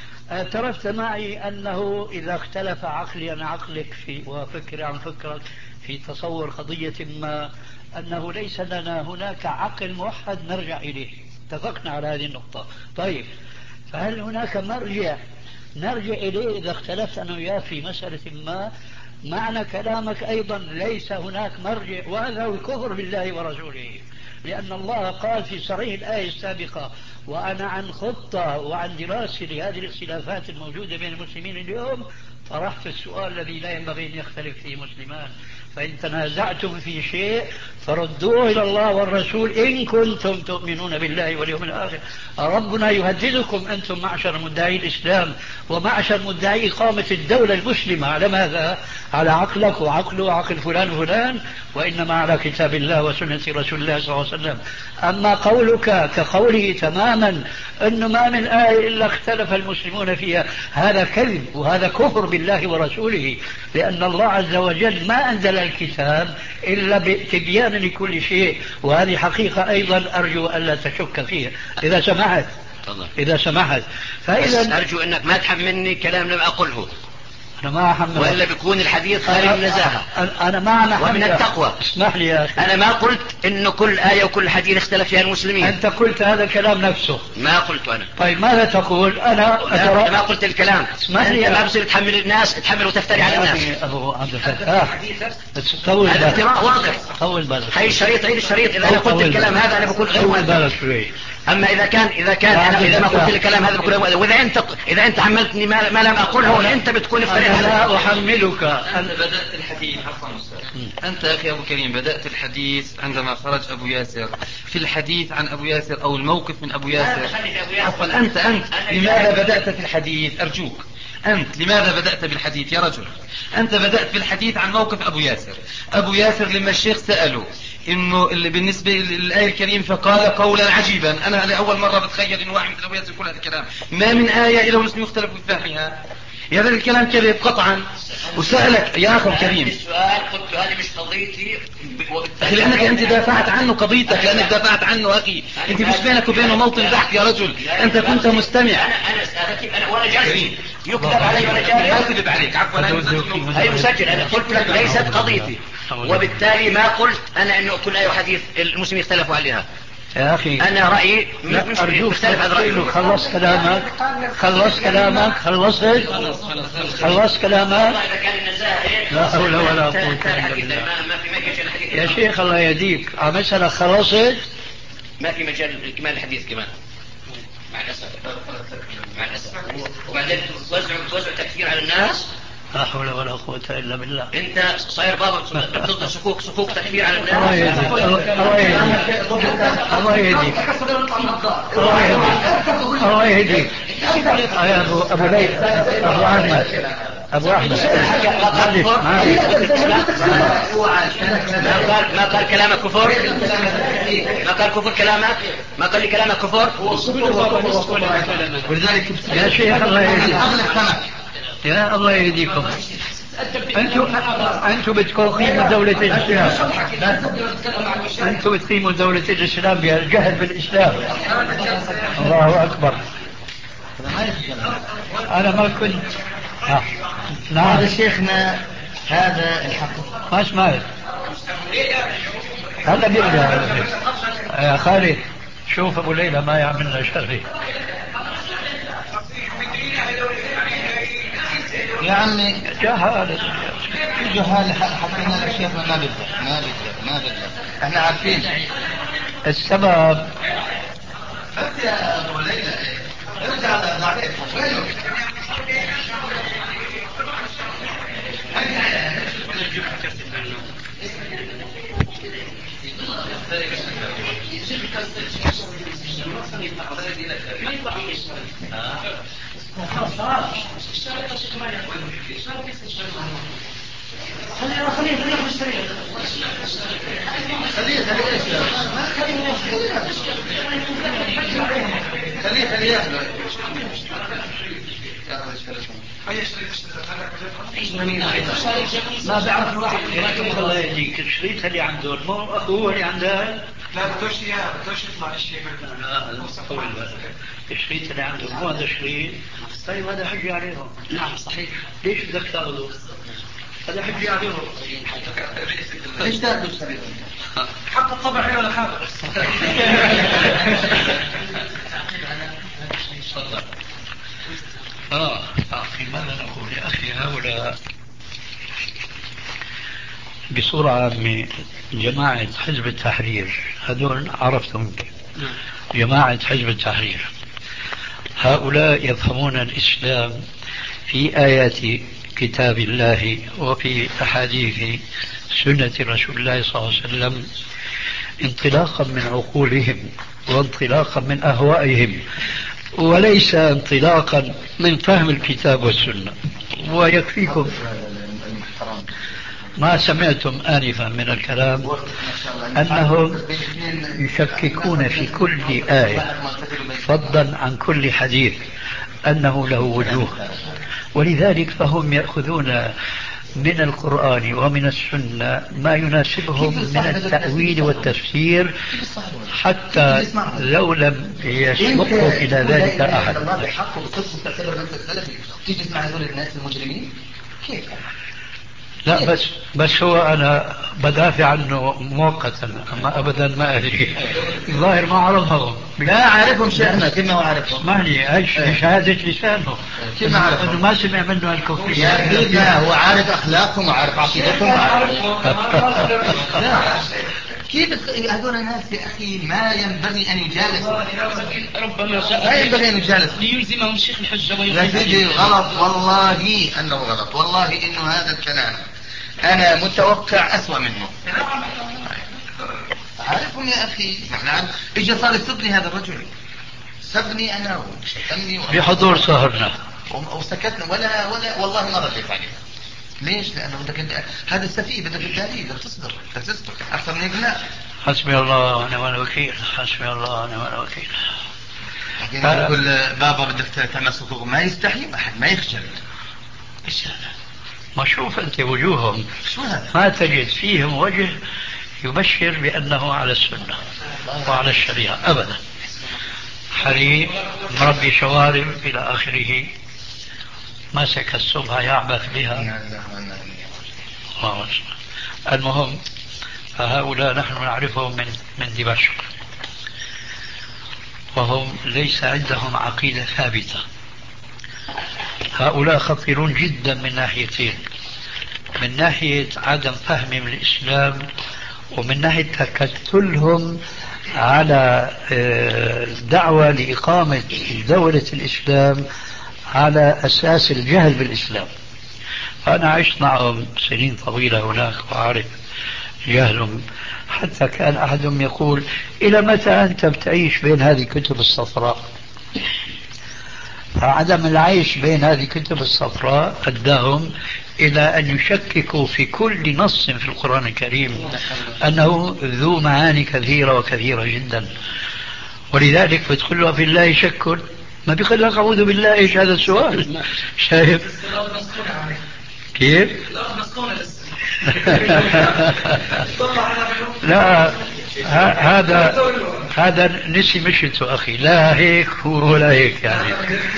اعترفت معي أنه إذا اختلف عقلي عن عقلك في وفكري عن فكرك في تصور قضية ما أنه ليس لنا هناك عقل موحد نرجع إليه. اتفقنا على هذه النقطة. طيب، فهل هناك مرجع نرجع إليه إذا اختلفت أنا وياه في مسألة ما؟ معنى كلامك أيضا ليس هناك مرجع، وهذا هو الكفر بالله ورسوله، لأن الله قال في صريح الآية السابقة: وأنا عن خطة وعن دراسة لهذه الاختلافات الموجودة بين المسلمين اليوم طرحت السؤال الذي لا ينبغي أن يختلف فيه مسلمان: فإن تنازعتم في شيء فردوه إلى الله والرسول إن كنتم تؤمنون بالله واليوم الآخر. ربنا يهددكم أنتم معشر مدعي الإسلام ومعشر مدعي إقامة الدولة المسلمة على ماذا؟ على عقلك وعقله وعقل فلان وفلان، وإنما على كتاب الله وسنة رسول الله صلى الله عليه وسلم. أما قولك كقوله تماما أنه ما من آية إلا اختلف المسلمون فيها، هذا كذب وهذا كفر بالله ورسوله، لأن الله عز وجل ما أنزل الكتاب إلا بتبيان لكل شيء، وهذه حقيقة أيضا أرجو ألا تشك فيها إذا سمحت. إذا سمحت فإذا أرجو أنك ما تحملني كلام لم أقله، أنا ما أحمل، وإلا بيكون الحديث خارج النزاهة أنا ما ومن التقوى. اسمح لي يا أخي، أنا ما قلت إنه كل آية وكل حديث اختلف فيها المسلمين. أنت قلت هذا الكلام نفسه. ما قلت أنا. طيب ماذا تقول؟ أنا أترى... ما قلت الكلام. اسمح لي، أنت ما بصير تحمل الناس، تحمل وتفتري على الناس. أبو عبد الفتاح طول بالك. هذا افتراء واضح. طول بالك. هاي الشريط عيد الشريط. إذا أنا قلت الكلام هذا أنا بقول غير طول بالك شوي. أما إذا كان إذا كان أنا إذا ما قلت الكلام هذا بقول، وإذا أنت إذا أنت حملتني ما, ما لم أقوله أنت بتكون افتريت. أنا أحملك. أنت بدأت الحديث. عفوا أستاذ، أنت أخي أبو كريم بدأت الحديث عندما خرج أبو ياسر في الحديث عن أبو ياسر أو الموقف من أبو ياسر. عفوا أنت أنت لماذا بدأت في الحديث؟ أرجوك أنت لماذا بدأت بالحديث يا رجل؟ أنت بدأت بالحديث عن موقف أبو ياسر. أبو ياسر لما الشيخ سأله إنه اللي بالنسبة للآية الكريمة فقال قولا عجيبا. أنا لأول مرة بتخيل إنه واحد مثل أبو ياسر كل هذا الكلام. ما من آية إلا المسلمين يختلفوا في فهمها. يا هذا الكلام كذب قطعا. وسألك يا أخي الكريم السؤال قلت هذه مش قضيتي، أخي لأنك أنت دافعت عنه قضيتك، لأنك دافعت عنه أخي. أنت مش بينك وبينه موطن بحث يا رجل، أنت كنت مستمع. أنا أنا أنا وأنا جالس يكتب علي وأنا جالس. ما كذب عليك. عفوا هي مسجل. أنا قلت لك ليست قضيتي، وبالتالي ما قلت أنا إنه كل أي حديث المسلمين يختلفوا عليها. يا أخي أنا رأيي مش مختلف عن رأيي. خلص كلامك خلص كلامك خلصت خلص كلامك. لا حول ولا قوة إلا بالله. يا شيخ الله يهديك، مسألة خلصت، ما في مجال إكمال الحديث كمان مع الأسف. مع الأسف. وبعدين توزع توزع تكفير على الناس. لا حول ولا قوة إلا بالله. أنت صاير بابا ضد صكوك صكوك تكفير على الناس. الله يهديك الله يهديك الله يهديك الله يهديك يا أبو أبو ليث أبو أحمد أبو أحمد ما قال كلامك كفر، ما قال كفر كلامك، ما قال لي كلامك كفر. ولذلك يا شيخ الله يهديكم، يا الله يهديكم، أنتم أنتم بتقيموا دولة الإسلام، أنتم بتقيموا دولة الإسلام بالجهل بالإسلام. الله أكبر. أنا ما كنت آه. نعم. هذا شيخنا هذا الحق ما سمعت هلا بيرجع يا خالد. شوف أبو ليلى ما يعملنا شري يا عمي. جهال جهال حكينا الشيخ ما بيبدأ ما بيبدأ ما بيبدأ احنا عارفين السبب. يا أبو ليلى ارجع لضعيف خليه خليه خليه مشتري خليه خليه خليه خليه ياخذ ما بعرف الواحد الله يهديك. الشريط اللي عنده مو اخوه اللي عنده. لا بدوش اياه بدوش يطلع الشيء لا الشريط اللي عنده مو هذا الشريط. طيب هذا حجي عليهم. نعم صحيح. ليش بدك تاخذه؟ هذا حجي عليهم. ليش تاخذ الشريط؟ حق الطبع ولا حاجه. تفضل. آه أخي ماذا نقول يا أخي؟ هؤلاء بصورة عامة جماعة حزب التحرير، هذول عرفتم جماعة حزب التحرير، هؤلاء يفهمون الإسلام في آيات كتاب الله وفي أحاديث سنة رسول الله صلى الله عليه وسلم انطلاقا من عقولهم وانطلاقا من أهوائهم، وليس انطلاقا من فهم الكتاب والسنة. ويكفيكم ما سمعتم آنفا من الكلام أنهم يشككون في كل آية فضلا عن كل حديث أنه له وجوه، ولذلك فهم يأخذون من القرآن ومن السنة ما يناسبهم من التأويل والتفسير، حتى لو لم يسبقه إلى ذلك أحد. الحق وبتصل تعتبر أنت سلفي تيجي تسمع هذول الناس المجرمين كيف؟ لا بس بس هو أنا بدافع عنه مؤقتا، أما أبدا ما أدري. الظاهر ما عرفهم. لا أعرفهم شيخنا كما هو عارفهم. اسمعني ايش شهادة لسانه كما عرفهم انه ما سمع منه الكفر. يا سيدنا هو عارف اخلاقهم وعارف عقيدتهم. لا كيف هذول الناس يا اخي ما ينبغي ان يجالسوا. ربما لا ينبغي ان يجالسوا ليلزمهم الشيخ الحجه يا سيدي. غلط والله انه غلط، والله انه هذا الكلام انا متوقع اسوأ منه. عارفهم يا اخي. نحن اجى صار يسبني هذا الرجل، سبني انا وشتمني بحضور سهرنا وسكتنا ولا ولا والله ما رديت عليه. ليش؟ لانه بدك انت هذا السفيه بدك الدليل، بدك تصبر بدك تصبر اكثر من هيك لا. حسبي الله ونعم الوكيل، حسبي الله ونعم الوكيل. لكن يقول بابا بدك تعمل صكوك ما يستحي احد ما يخجل. ايش هذا؟ ما شوف انت وجوههم شو هذا؟ ما تجد فيهم وجه يبشر بأنه على السنة وعلى الشريعة أبدا. حريم مربي شوارب إلى آخره، مسك الصبح يعبث بها. المهم فهؤلاء نحن نعرفهم من من دمشق، وهم ليس عندهم عقيدة ثابتة. هؤلاء خطيرون جدا من ناحيتين: من ناحية عدم فهمهم الإسلام، ومن ناحية تكتلهم على دعوة لإقامة دولة الإسلام على أساس الجهل بالإسلام. أنا عشت معهم سنين طويلة هناك وأعرف جهلهم، حتى كان أحدهم يقول: إلى متى أنت بتعيش بين هذه الكتب الصفراء؟ فعدم العيش بين هذه الكتب الصفراء أداهم إلى أن يشككوا في كل نص في القرآن الكريم أنه ذو معاني كثيرة وكثيرة جدا. ولذلك بتقول له في الله شك، ما بيقول لك أعوذ بالله. إيش هذا السؤال؟ شايف كيف؟ لا هذا هذا نسي مشيته أخي، لا هيك ولا هيك يعني.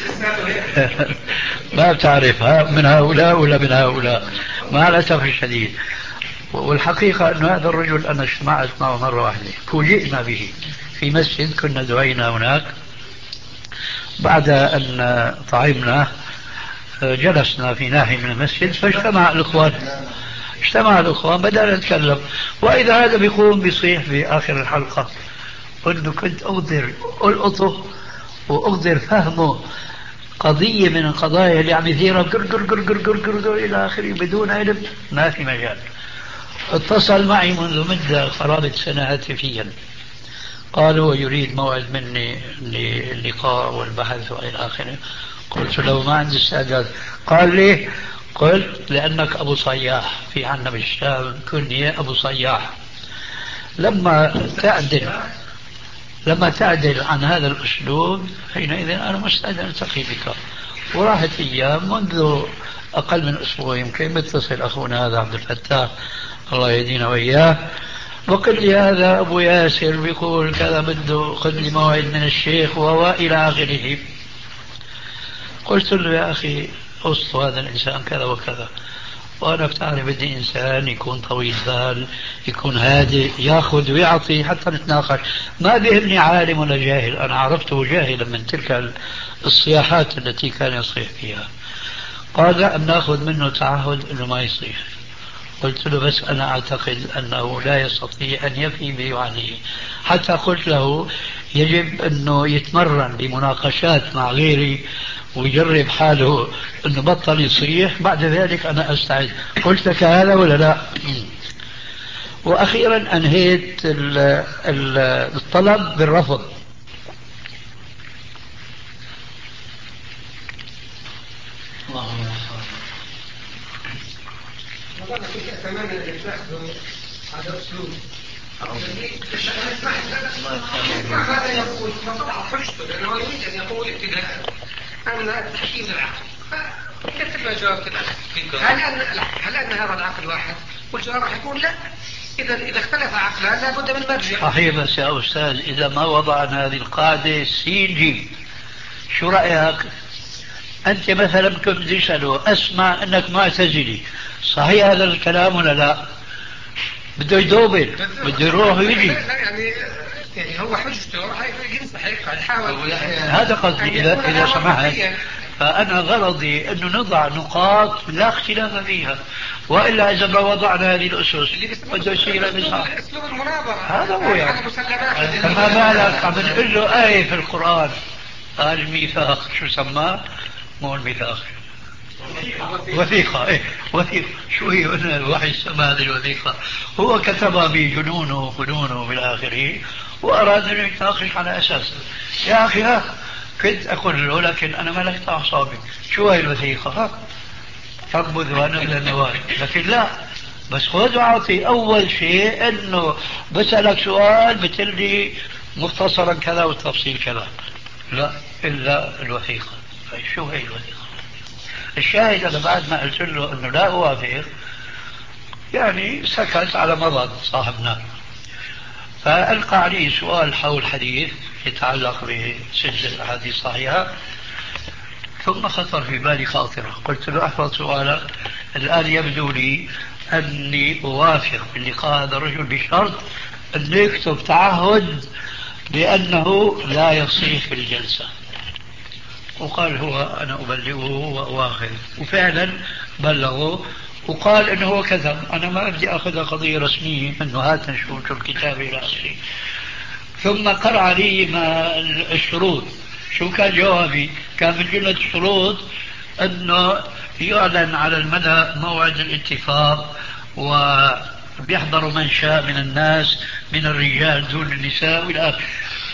ما بتعرف من هؤلاء ولا من هؤلاء، مع الأسف الشديد. والحقيقة أن هذا الرجل أنا اجتمعت معه مرة واحدة، فوجئنا به في مسجد كنا دعينا هناك. بعد أن طعمنا جلسنا في ناحية من المسجد، فاجتمع الإخوان اجتمع الإخوان بدأنا نتكلم، وإذا هذا بيقوم بيصيح في آخر الحلقة أنه كنت أقدر ألقطه وأقدر فهمه قضية من القضايا اللي عم يثيرها قر قر قر قر قر قر قر إلى آخره بدون علم، ما في مجال. اتصل معي منذ مدة قرابة سنة هاتفيا، قال هو يريد موعد مني للقاء والبحث وإلى آخره. قلت له ما عندي استعداد. قال لي؟ قلت لأنك أبو صياح، في عنا بالشام كنية أبو صياح. لما تعدل لما تعدل عن هذا الأسلوب حينئذ أنا مستعد أن ألتقي بك. وراحت أيام، منذ أقل من أسبوع يمكن متصل أخونا هذا عبد الفتاح الله يهدينا وإياه، وقل لي هذا أبو ياسر بيقول كذا، بده خذ لي موعد من الشيخ وإلى آخره. قلت له يا أخي أصل هذا الإنسان كذا وكذا، وأنا بتعرف بدي إنسان يكون طويل بال، يكون هادئ، يأخذ ويعطي حتى نتناقش. ما بيهمني عالم ولا جاهل، أنا عرفته جاهلا من تلك الصياحات التي كان يصيح فيها. قال لا، نأخذ منه تعهد أنه ما يصيح. قلت له بس أنا أعتقد أنه لا يستطيع أن يفي بوعده. حتى قلت له يجب أنه يتمرن بمناقشات مع غيري ويجرب حاله أنه بطل يصيح، بعد ذلك أنا أستعد. قلت لك هذا ولا لا؟ وأخيرا أنهيت الطلب بالرفض. والله كنت أتمنى أن تأخذوا هذا أسلوب. ماذا يقول؟ فقطع حجته لأنه يريد أن يقول ابتداء أن التحكيم العقل، فكتب له جواب كذا. هل أن هل أن هذا العقل واحد؟ والجواب راح يكون لا. إذا إذا اختلف عقلان لابد من مرجع. صحيح، بس يا أستاذ إذا ما وضعنا هذه القاعدة سيجي، شو رأيك؟ أنت مثلا كنت تسأله أسمع أنك معتزلي، صحيح هذا الكلام ولا لا؟ بده يدوبل، بده يروح ويجي. يعني يعني هو حجته ينصح يحاول. هذا قصدي. إذا إذا سمحت، فأنا غرضي أنه نضع نقاط لا اختلاف فيها، وإلا إذا ما وضعنا هذه الأسس بده يصير نزاع. أسلوب المناظرة هذا هو يعني. فما بالك عم نقول له آية في القرآن قال الميثاق، شو سماه؟ مو الميثاق، وثيقة. إيه وثيقة. شو هي الوحي سمى هذه الوثيقة؟ هو كتبها بجنونه وفنونه بالآخره، وأراد أن يتناقش على أساس. يا أخي ها كنت أقول له لكن أنا ملكت أعصابي، شو هي الوثيقة؟ تقبض وأنا إلى النواري. لكن لا، بس خذ وأعطي. أول شيء أنه بسألك سؤال بتلي مختصرا كذا والتفصيل كذا، لا إلا الوثيقة. شو هي الوثيقة؟ الشاهد أنا بعد ما قلت له أنه لا أوافق، يعني سكت على مضض صاحبنا، فألقى عليه سؤال حول حديث يتعلق بسلسلة الأحاديث الصحيحة. ثم خطر في بالي خاطرة، قلت له احفظ سؤالك، الآن يبدو لي أني أوافق باللقاء هذا الرجل بشرط أن يكتب تعهد بأنه لا يصيح في الجلسة. وقال هو أنا أبلغه وأواخذ، وفعلا بلغه وقال إنه هو كذب. أنا ما بدي أخذها قضية رسمية إنه هات نشوف الكتاب إلى آخره. ثم قرأ لي ما الشروط. شو كان جوابي؟ كان من جملة الشروط أنه يعلن على الملأ موعد الاتفاق، وبيحضر من شاء من الناس من الرجال دون النساء والى آخره.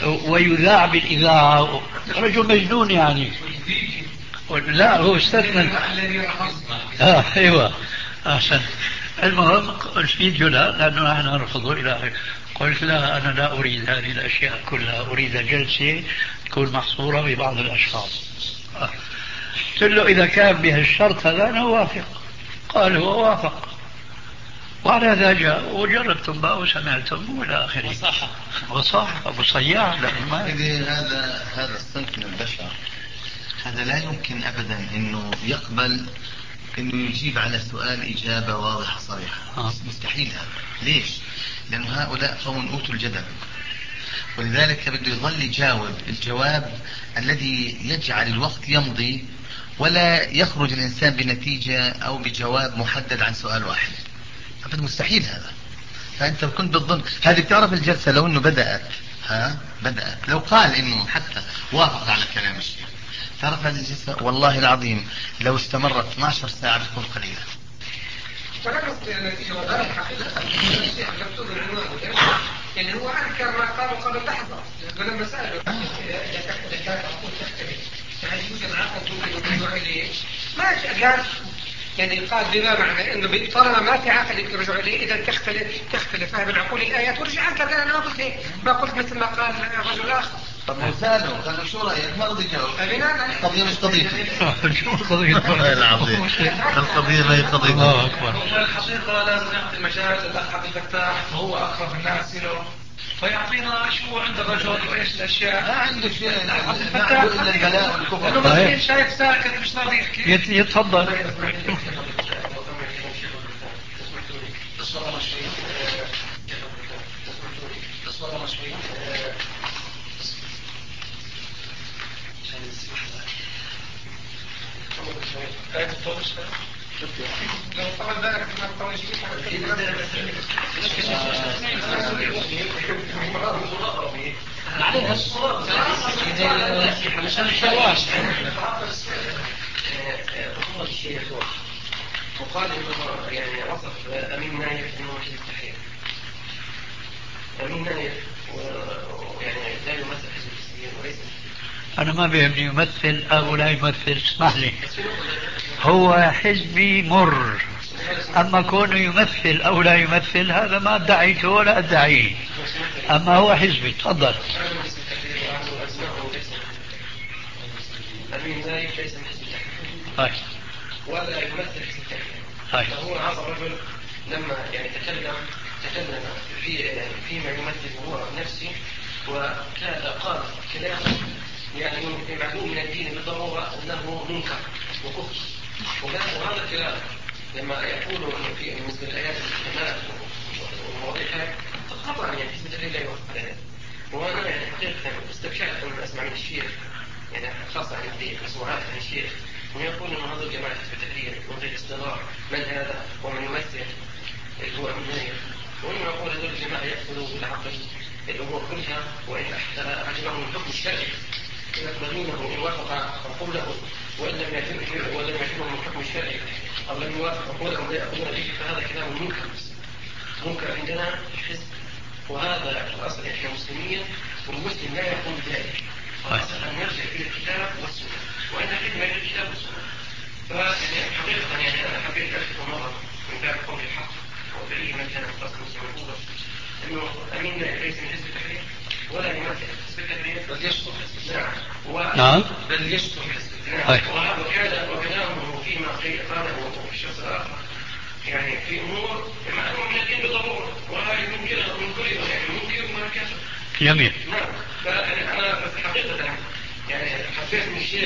ويذاع بالإذاعة، رجل مجنون يعني. لا هو استثنى. آه ايوه احسن. المهم الفيديو لا، لانه نحن نرفض الى اخره. قلت لا، انا لا اريد هذه الاشياء كلها، اريد جلسه تكون محصوره ببعض الاشخاص. آه. قلت له اذا كان بهالشرط هذا انا اوافق. قال هو وافق، وعلى هذا جاء وجربتم بقى وسمعتم والى اخره. وصح وصح ابو صياح. هذا هذا الصنف من البشر، هذا لا يمكن ابدا انه يقبل انه يجيب على سؤال اجابه واضحه صريحه. آه. مستحيل هذا. ليش؟ لانه هؤلاء قوم اوتوا الجدل، ولذلك بده يظل يجاوب الجواب الذي يجعل الوقت يمضي ولا يخرج الانسان بنتيجه او بجواب محدد عن سؤال واحد. ابدا مستحيل هذا. فانت كنت بتظن هذه، بتعرف الجلسه لو انه بدات ها بدات لو قال انه حتى وافق على كلام الشيخ، تعرف هذه الجلسه والله العظيم لو استمرت اثنتي عشرة ساعه بتكون قليله. ولا نستطيع النتيجة ولا الحقيقة. الشيخ مكتوب العنوان يعني هو أنكر ما قال وقال لحظة، ولما سأله إذا كان أقول تختلف هل يوجد عقد ممكن يرجع إليه؟ ما قال يعني قال بما معنى إنه طالما ما في عقد يمكن يرجع إليه إذا تختلف تختلف فهم العقول الآيات ورجع أنت. قال أنا ما قلت هيك، ما قلت مثل ما قال رجل آخر. طب ما سأله قال له شو رأيك؟ ما رضي يجاوب. القضية مش قضيتي. شو قضية؟ والله العظيم القضية ما هي قضيتي. الله أكبر. الحقيقة لازم نعطي مجال للأخ عبد الفتاح وهو أقرب الناس له، فيعطينا شو عند الرجل وإيش الأشياء. ما عنده شيء، ما عنده إلا البلاء والكفر. لأنه مسكين شايف ساكت مش راضي يحكي. يتفضل. لو طول بالك ما طول شيء عليها الصورة عشان الشواش. أخوة الشيخ وقال إنه يعني وصف أمين نايف إنه حزب التحرير. أمين نايف ويعني لا يمثل حزب التحرير وليس. أنا ما بيهمني يمثل أو لا يمثل، اسمح لي. هو حزبي مر، أما كونه يمثل أو لا يمثل هذا ما ادعيته ولا أدعيه، أما هو حزبي. تفضل. أمين نايف ليس من حزب التحرير ولا يمثل حزب التحرير. فهو هذا الرجل لما يعني تكلم تكلم في يعني فيما يمثل هو نفسه، وكان قال كلام يعني معلوم من الدين بالضرورة أنه منكر وكفر. وهذا الكلام لما يقولوا إنه في مثل الآيات الكلمات ومواضيعها طبعا يعني حزب التحرير لا يوافق عليها. وأنا يعني حقيقة استبشرت أن أسمع من الشيخ يعني خاصة عن الدين مسموعات عن الشيخ ويقول أن هذا الجماعة حزب التحرير من غير استدراك من هذا ومن يمثل هو أمين نايف، وأنه يقول هذول الجماعة يأخذوا بالعقل الأمور كلها، وإن أعجبهم الحكم الشرعي يقبلونه إن وافق عقوله، وإن لم يعجبهم ولم يعجبهم الحكم الشرعي أو لم يوافق عقولهم لا يأخذون به، فهذا كلام منكر منكر عندنا في الحزب. وهذا الأصل إحنا مسلمين والمسلم لا يقول ذلك، الأصل أن يرجع إلى الكتاب والسنة، وإن الحزب إلى الكتاب والسنة. فيعني حقيقة يعني أنا حبيت ألفت مرة من باب قول الحق وبأي مكان خاصة مسلمين إنه أمين ليس من حزب التحرير ولا يمثل حزب التحرير بل يشكر حزب. نعم بل يشكر حزب. وهذا كان وكلامه فيما قاله في الشخص الآخر يعني في أمور معلومة من الدين بالضرورة، وهذه ممكنة من كل يعني ممكن وما كان. جميل. نعم. فأنا بس حقيقة يعني حبيت من الشيخ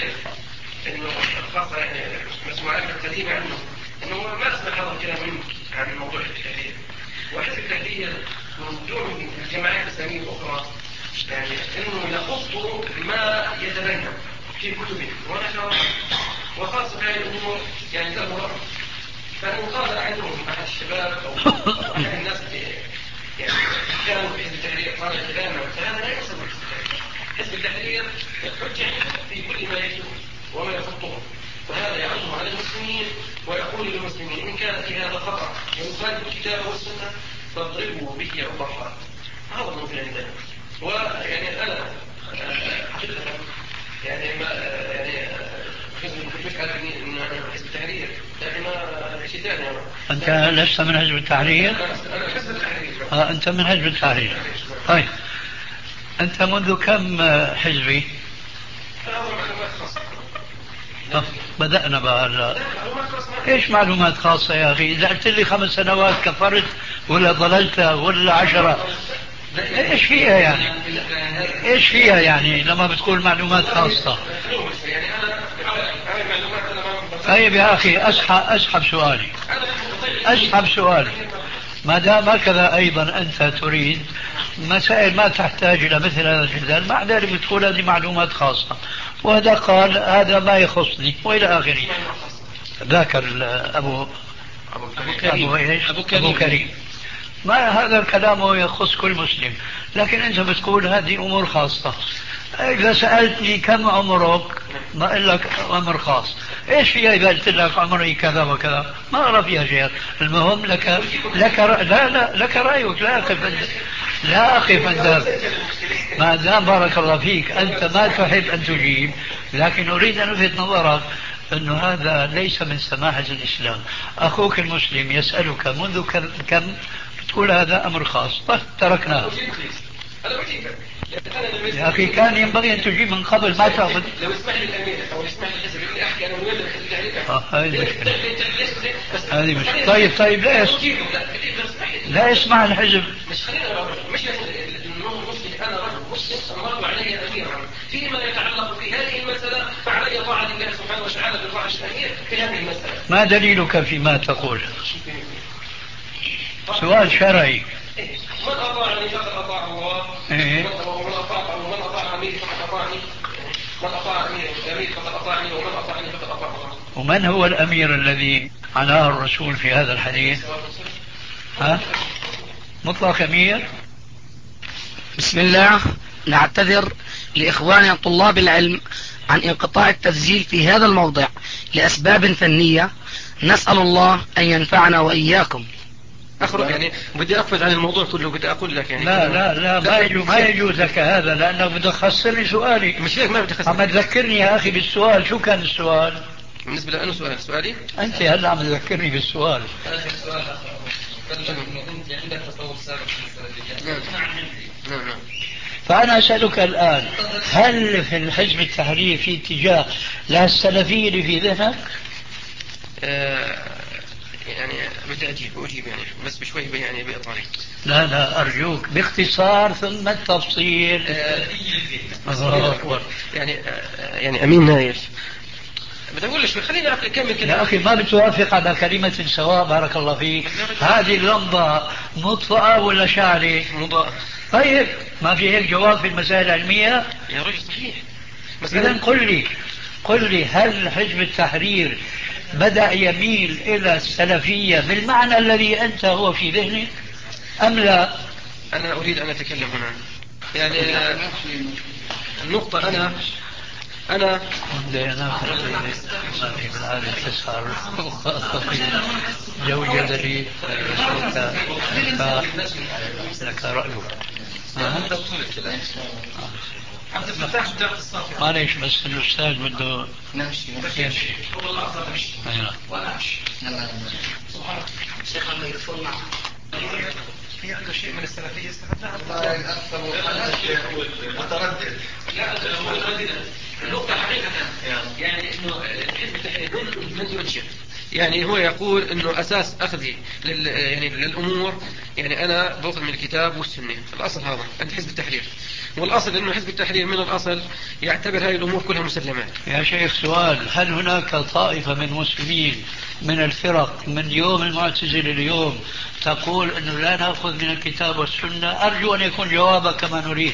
إنه خاصة يعني مسموعات القديمة عنه إنه ما أسمع هذا الكلام منه عن موضوع التحرير. وحزب التحرير من دون الجماعات الإسلامية الأخرى يعني إنه يخص ما يتبنى في كتبه ونشره، وخاصة هذه الأمور يعني له رأي. فإن قال أحدهم أحد الشباب أو أحد الناس يعني كانوا في حزب التحرير قال كلاما فهذا لا يحسب حزب التحرير. حزب التحرير يحجح في كل ما يجوز وما يخطه، وهذا يعرضه على المسلمين ويقول للمسلمين إن كان في هذا خطأ ويخالف الكتاب والسنة فاضربوا به عرض الحائط. هذا الموضوع عندنا ويعني أنا يعني ما يعني مش عارفين إن أنا حزب التحرير لكن ما شيء ثاني. أنت لست من حزب التحرير؟ أنا حزب التحرير. آه أنت من حزب التحرير. طيب أنت منذ كم حزبي؟ آه. بدأنا بقى. إيش معلومات خاصة يا أخي؟ إذا قلت لي خمس سنوات كفرت ولا ضللت ولا عشرة، إيش فيها يعني؟ إيش فيها يعني لما بتقول معلومات خاصة؟ طيب يا أخي أسحب أسحب سؤالي أسحب سؤالي ما دام هكذا أيضا أنت تريد مسائل ما تحتاج إلى مثل هذا الجدال، مع ذلك بتقول هذه معلومات خاصة، وهذا قال هذا ما يخصني وإلى آخره. ذاكر أبو أبو كريم, أبو إيش؟ أبو كريم. أبو كريم. ما هذا الكلام يخص كل مسلم، لكن أنت بتقول هذه أمور خاصة. إذا سألتني كم عمرك ما أقول لك أمر خاص. إيش فيها إذا قلت لك عمري كذا وكذا؟ ما أرى فيها شيء. المهم لك لك ر... لا لا لك رأيك، لا أقف أنت. لا أقف أنت ما دام بارك الله فيك أنت ما تحب أن تجيب، لكن أريد أن ألفت نظرك أنه هذا ليس من سماحة الإسلام. أخوك المسلم يسألك منذ كم تقول هذا أمر خاص، طيب تركناه. يا أخي كان ينبغي أن تجيب من قبل، ما تأخذ. لو اسمح لي الأمير أو اسمح لي الحزب إني أحكي أنا من آه هذه مشكلة. هذه مشكلة. طيب طيب لا يس... لا يسمع الحزب. مش خلينا مش المسلم أنا رجل مسلم أمر علي أميرا فيما يتعلق في هذه المسألة، فعلي طاعة الله سبحانه وتعالى بطاعة الأمير في هذه المسألة. ما دليلك فيما تقول؟ سؤال شرعي. من أطاعني فقد أطاع الله، ومن أطاع ومن أطاع أميري فقد أطاعني، من أطاع أميري فقد أطاعني، ومن أطاعني فقد أطاع الله. ومن هو الأمير الذي عناه الرسول في هذا الحديث؟ ها؟ مطلق أمير؟ بسم الله. نعتذر لإخواننا طلاب العلم عن انقطاع التسجيل في هذا الموضع لأسباب فنية، نسأل الله أن ينفعنا وإياكم. أخرج يعني بدي أقفز عن الموضوع كله، بدي أقول لك يعني لا لا لا ما يجوز ما يجوز لك هذا، لأنك بدك تخسر لي سؤالي. مش هيك، ما بدي أخسر. عم تذكرني يا أخي بالسؤال. شو كان السؤال؟ بالنسبة لأنه سؤال سؤالي أنت هلا عم تذكرني بالسؤال. السؤال عندك تصور سابق. نعم نعم. فأنا أسألك الآن، هل في الحزب التحرير في اتجاه للسلفية اللي في ذهنك؟ آه يعني بدي أجيب أجيب يعني بس بشوي يعني بإطاري. لا لا أرجوك باختصار ثم التفصيل. آه يعني آه يعني أمين نايف. بدي أقول شوي خليني أكمل كلمة. يا أخي ما بتوافق على كلمة سواء بارك الله فيك. هذه اللمبة مطفأة ولا شعلة؟ مضاءة. طيب ما في هيك جواب في المسائل العلمية؟ يا رجل صحيح. إذا قل لي قل لي هل حزب التحرير بدأ يميل إلى السلفية بالمعنى الذي أنت هو في ذهنك أم لا؟ أنا أريد أن أتكلم هنا يعني النقطة أنا أنا ما في بالعادة تسهر جو جدلي لك رأيك. معليش بس الأستاذ بده نمشي يمشي. شيخ الميكروفون معه. في عنده شيء من السلفية استفدناه. متردد. لا متردد. النقطة حقيقة يعني إنه الحزب التحرير من يوجه يعني هو يقول إنه أساس أخذي لل يعني للأمور يعني أنا بأخذ من الكتاب والسنة. الأصل هذا عند حزب التحرير، والأصل إنه حزب التحرير من الأصل يعتبر هذه الأمور كلها مسلمات. يا شيخ سؤال، هل هناك طائفة من المسلمين من الفرق من يوم المعتزلة اليوم تقول أنه لا نأخذ من الكتاب والسنة؟ أرجو أن يكون جوابك كما نريد.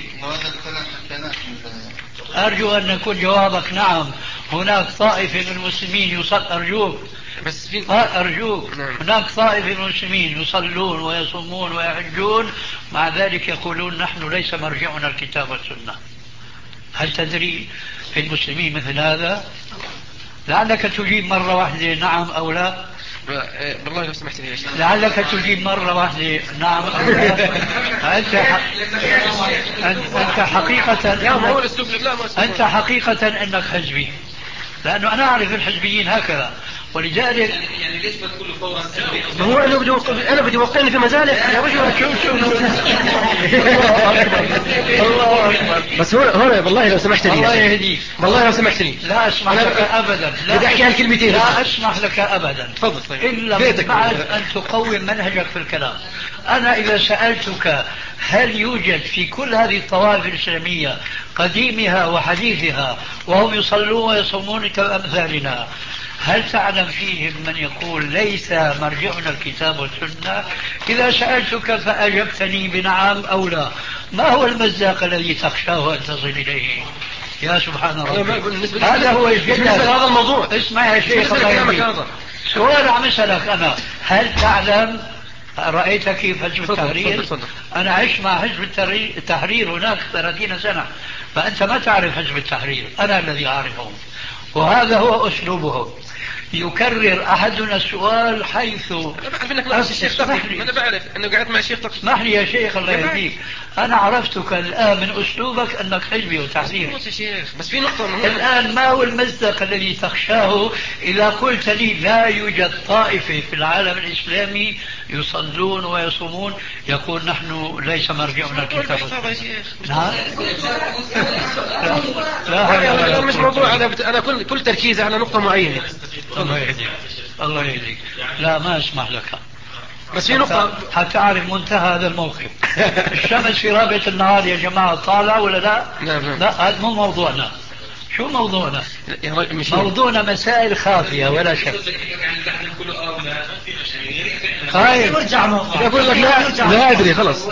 أرجو أن يكون جوابك نعم. هناك طائفة من المسلمين يصل أرجوك بس في أرجوك نعم. هناك طائفة من المسلمين يصلون ويصومون ويحجون، مع ذلك يقولون نحن ليس مرجعنا الكتاب والسنة. هل تدري في المسلمين مثل هذا؟ لعلك تجيب مرة واحدة نعم أو لا. والله لو سمحت لي يا شيخ. لعلك تجيب مرة واحدة نعم أو لا. أنت أنت حقيقة لا ما هو الأسلوب لا ما أنت حقيقة أنك حزبي، لأنه أنا أعرف الحزبيين هكذا، ولذلك يعني ليش بتقول له فورا ما هو أنا بدي أنا بدي أوقعني في مزالق يا رجل. شوف شوف الله أكبر. بس هو هو والله لو سمحت لي الله يهديك والله لو سمحت لي لا أسمح لك أبدا، بدي أحكي هالكلمتين لا أسمح لك أبدا. تفضل طيب. إلا من بعد أن تقوم منهجك في الكلام. أنا إذا سألتك هل يوجد في كل هذه الطوائف الإسلامية قديمها وحديثها وهم يصلون ويصومون كأمثالنا، هل تعلم فيهم من يقول ليس مرجعنا الكتاب والسنة؟ إذا سألتك فأجبتني بنعم أو لا، ما هو المزاق الذي تخشاه أن تصل إليه؟ يا سبحان ربي، هذا هو الجدل. هذا الموضوع. اسمع يا شيخ الله، سؤال عم أسألك أنا، هل تعلم رأيت كيف حزب التحرير؟ أنا عشت مع حزب التحرير هناك ثلاثين سنة، فأنت ما تعرف حزب التحرير، أنا الذي أعرفه، وهذا هو أسلوبهم. يكرر أحدنا السؤال حيث أنا بعرف الشيخ تقصد. أنا بعرف أنه قعدت مع الشيخ تقصد. اسمح لي يا شيخ الله يهديك، أنا عرفتك الآن من أسلوبك أنك حزبي وتحرير. يا شيخ بس في نقطة مهمة الآن، ما هو المزق الذي تخشاه إذا قلت لي لا يوجد طائفة في العالم الإسلامي يصلون ويصومون يقول نحن ليس مرجعنا الكتاب والسنة؟ نعم. لا لا مش موضوع، أنا أنا كل كل تركيزي على نقطة معينة. الله يهديك الله يهديك. لا ما اسمح لك، بس في نقطة حتى أعرف منتهى هذا الموقف. الشمس في رابعة النهار يا جماعة طالع ولا لا؟ نعم. لا هذا مو موضوعنا. شو موضوعنا؟ موضوعنا مسائل خافية ولا شك. طيب ارجع يقول لك لا لا أدري خلاص.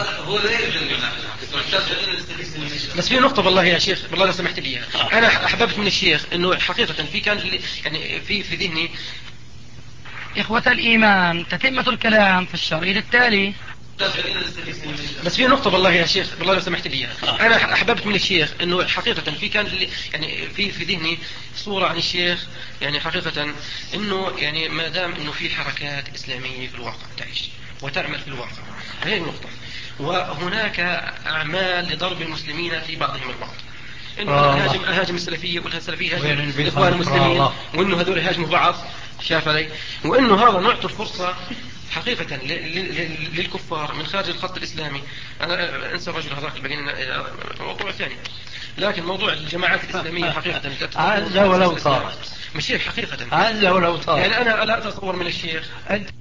بس في نقطة والله يا شيخ والله لو سمحت لي، أنا أحببت من الشيخ إنه حقيقة في كان يعني في في ذهني. إخوة الإيمان، تتمة الكلام في الشريط التالي. بس في نقطة والله يا شيخ والله لو سمحت لي، أنا أحببت من الشيخ إنه حقيقة في كان يعني في في ذهني صورة عن الشيخ، يعني حقيقة إنه يعني ما دام إنه في حركات إسلامية في الواقع تعيش وتعمل في الواقع، هذه النقطة. وهناك أعمال لضرب المسلمين في بعضهم البعض، إنه هاجم هاجم السلفية ولا السلفية هاجم الإخوان المسلمين، وإنه هذول هاجموا بعض، شاف علي، وإنه هذا نعطي الفرصة حقيقة للكفار من خارج الخط الإسلامي. أنا أنسى الرجل هذاك الباقيين موضوع ثاني، لكن موضوع الجماعات الإسلامية حقيقة هذا ولو طار مش حقيقة هذا ولو طار يعني أنا لا أتصور من الشيخ أنت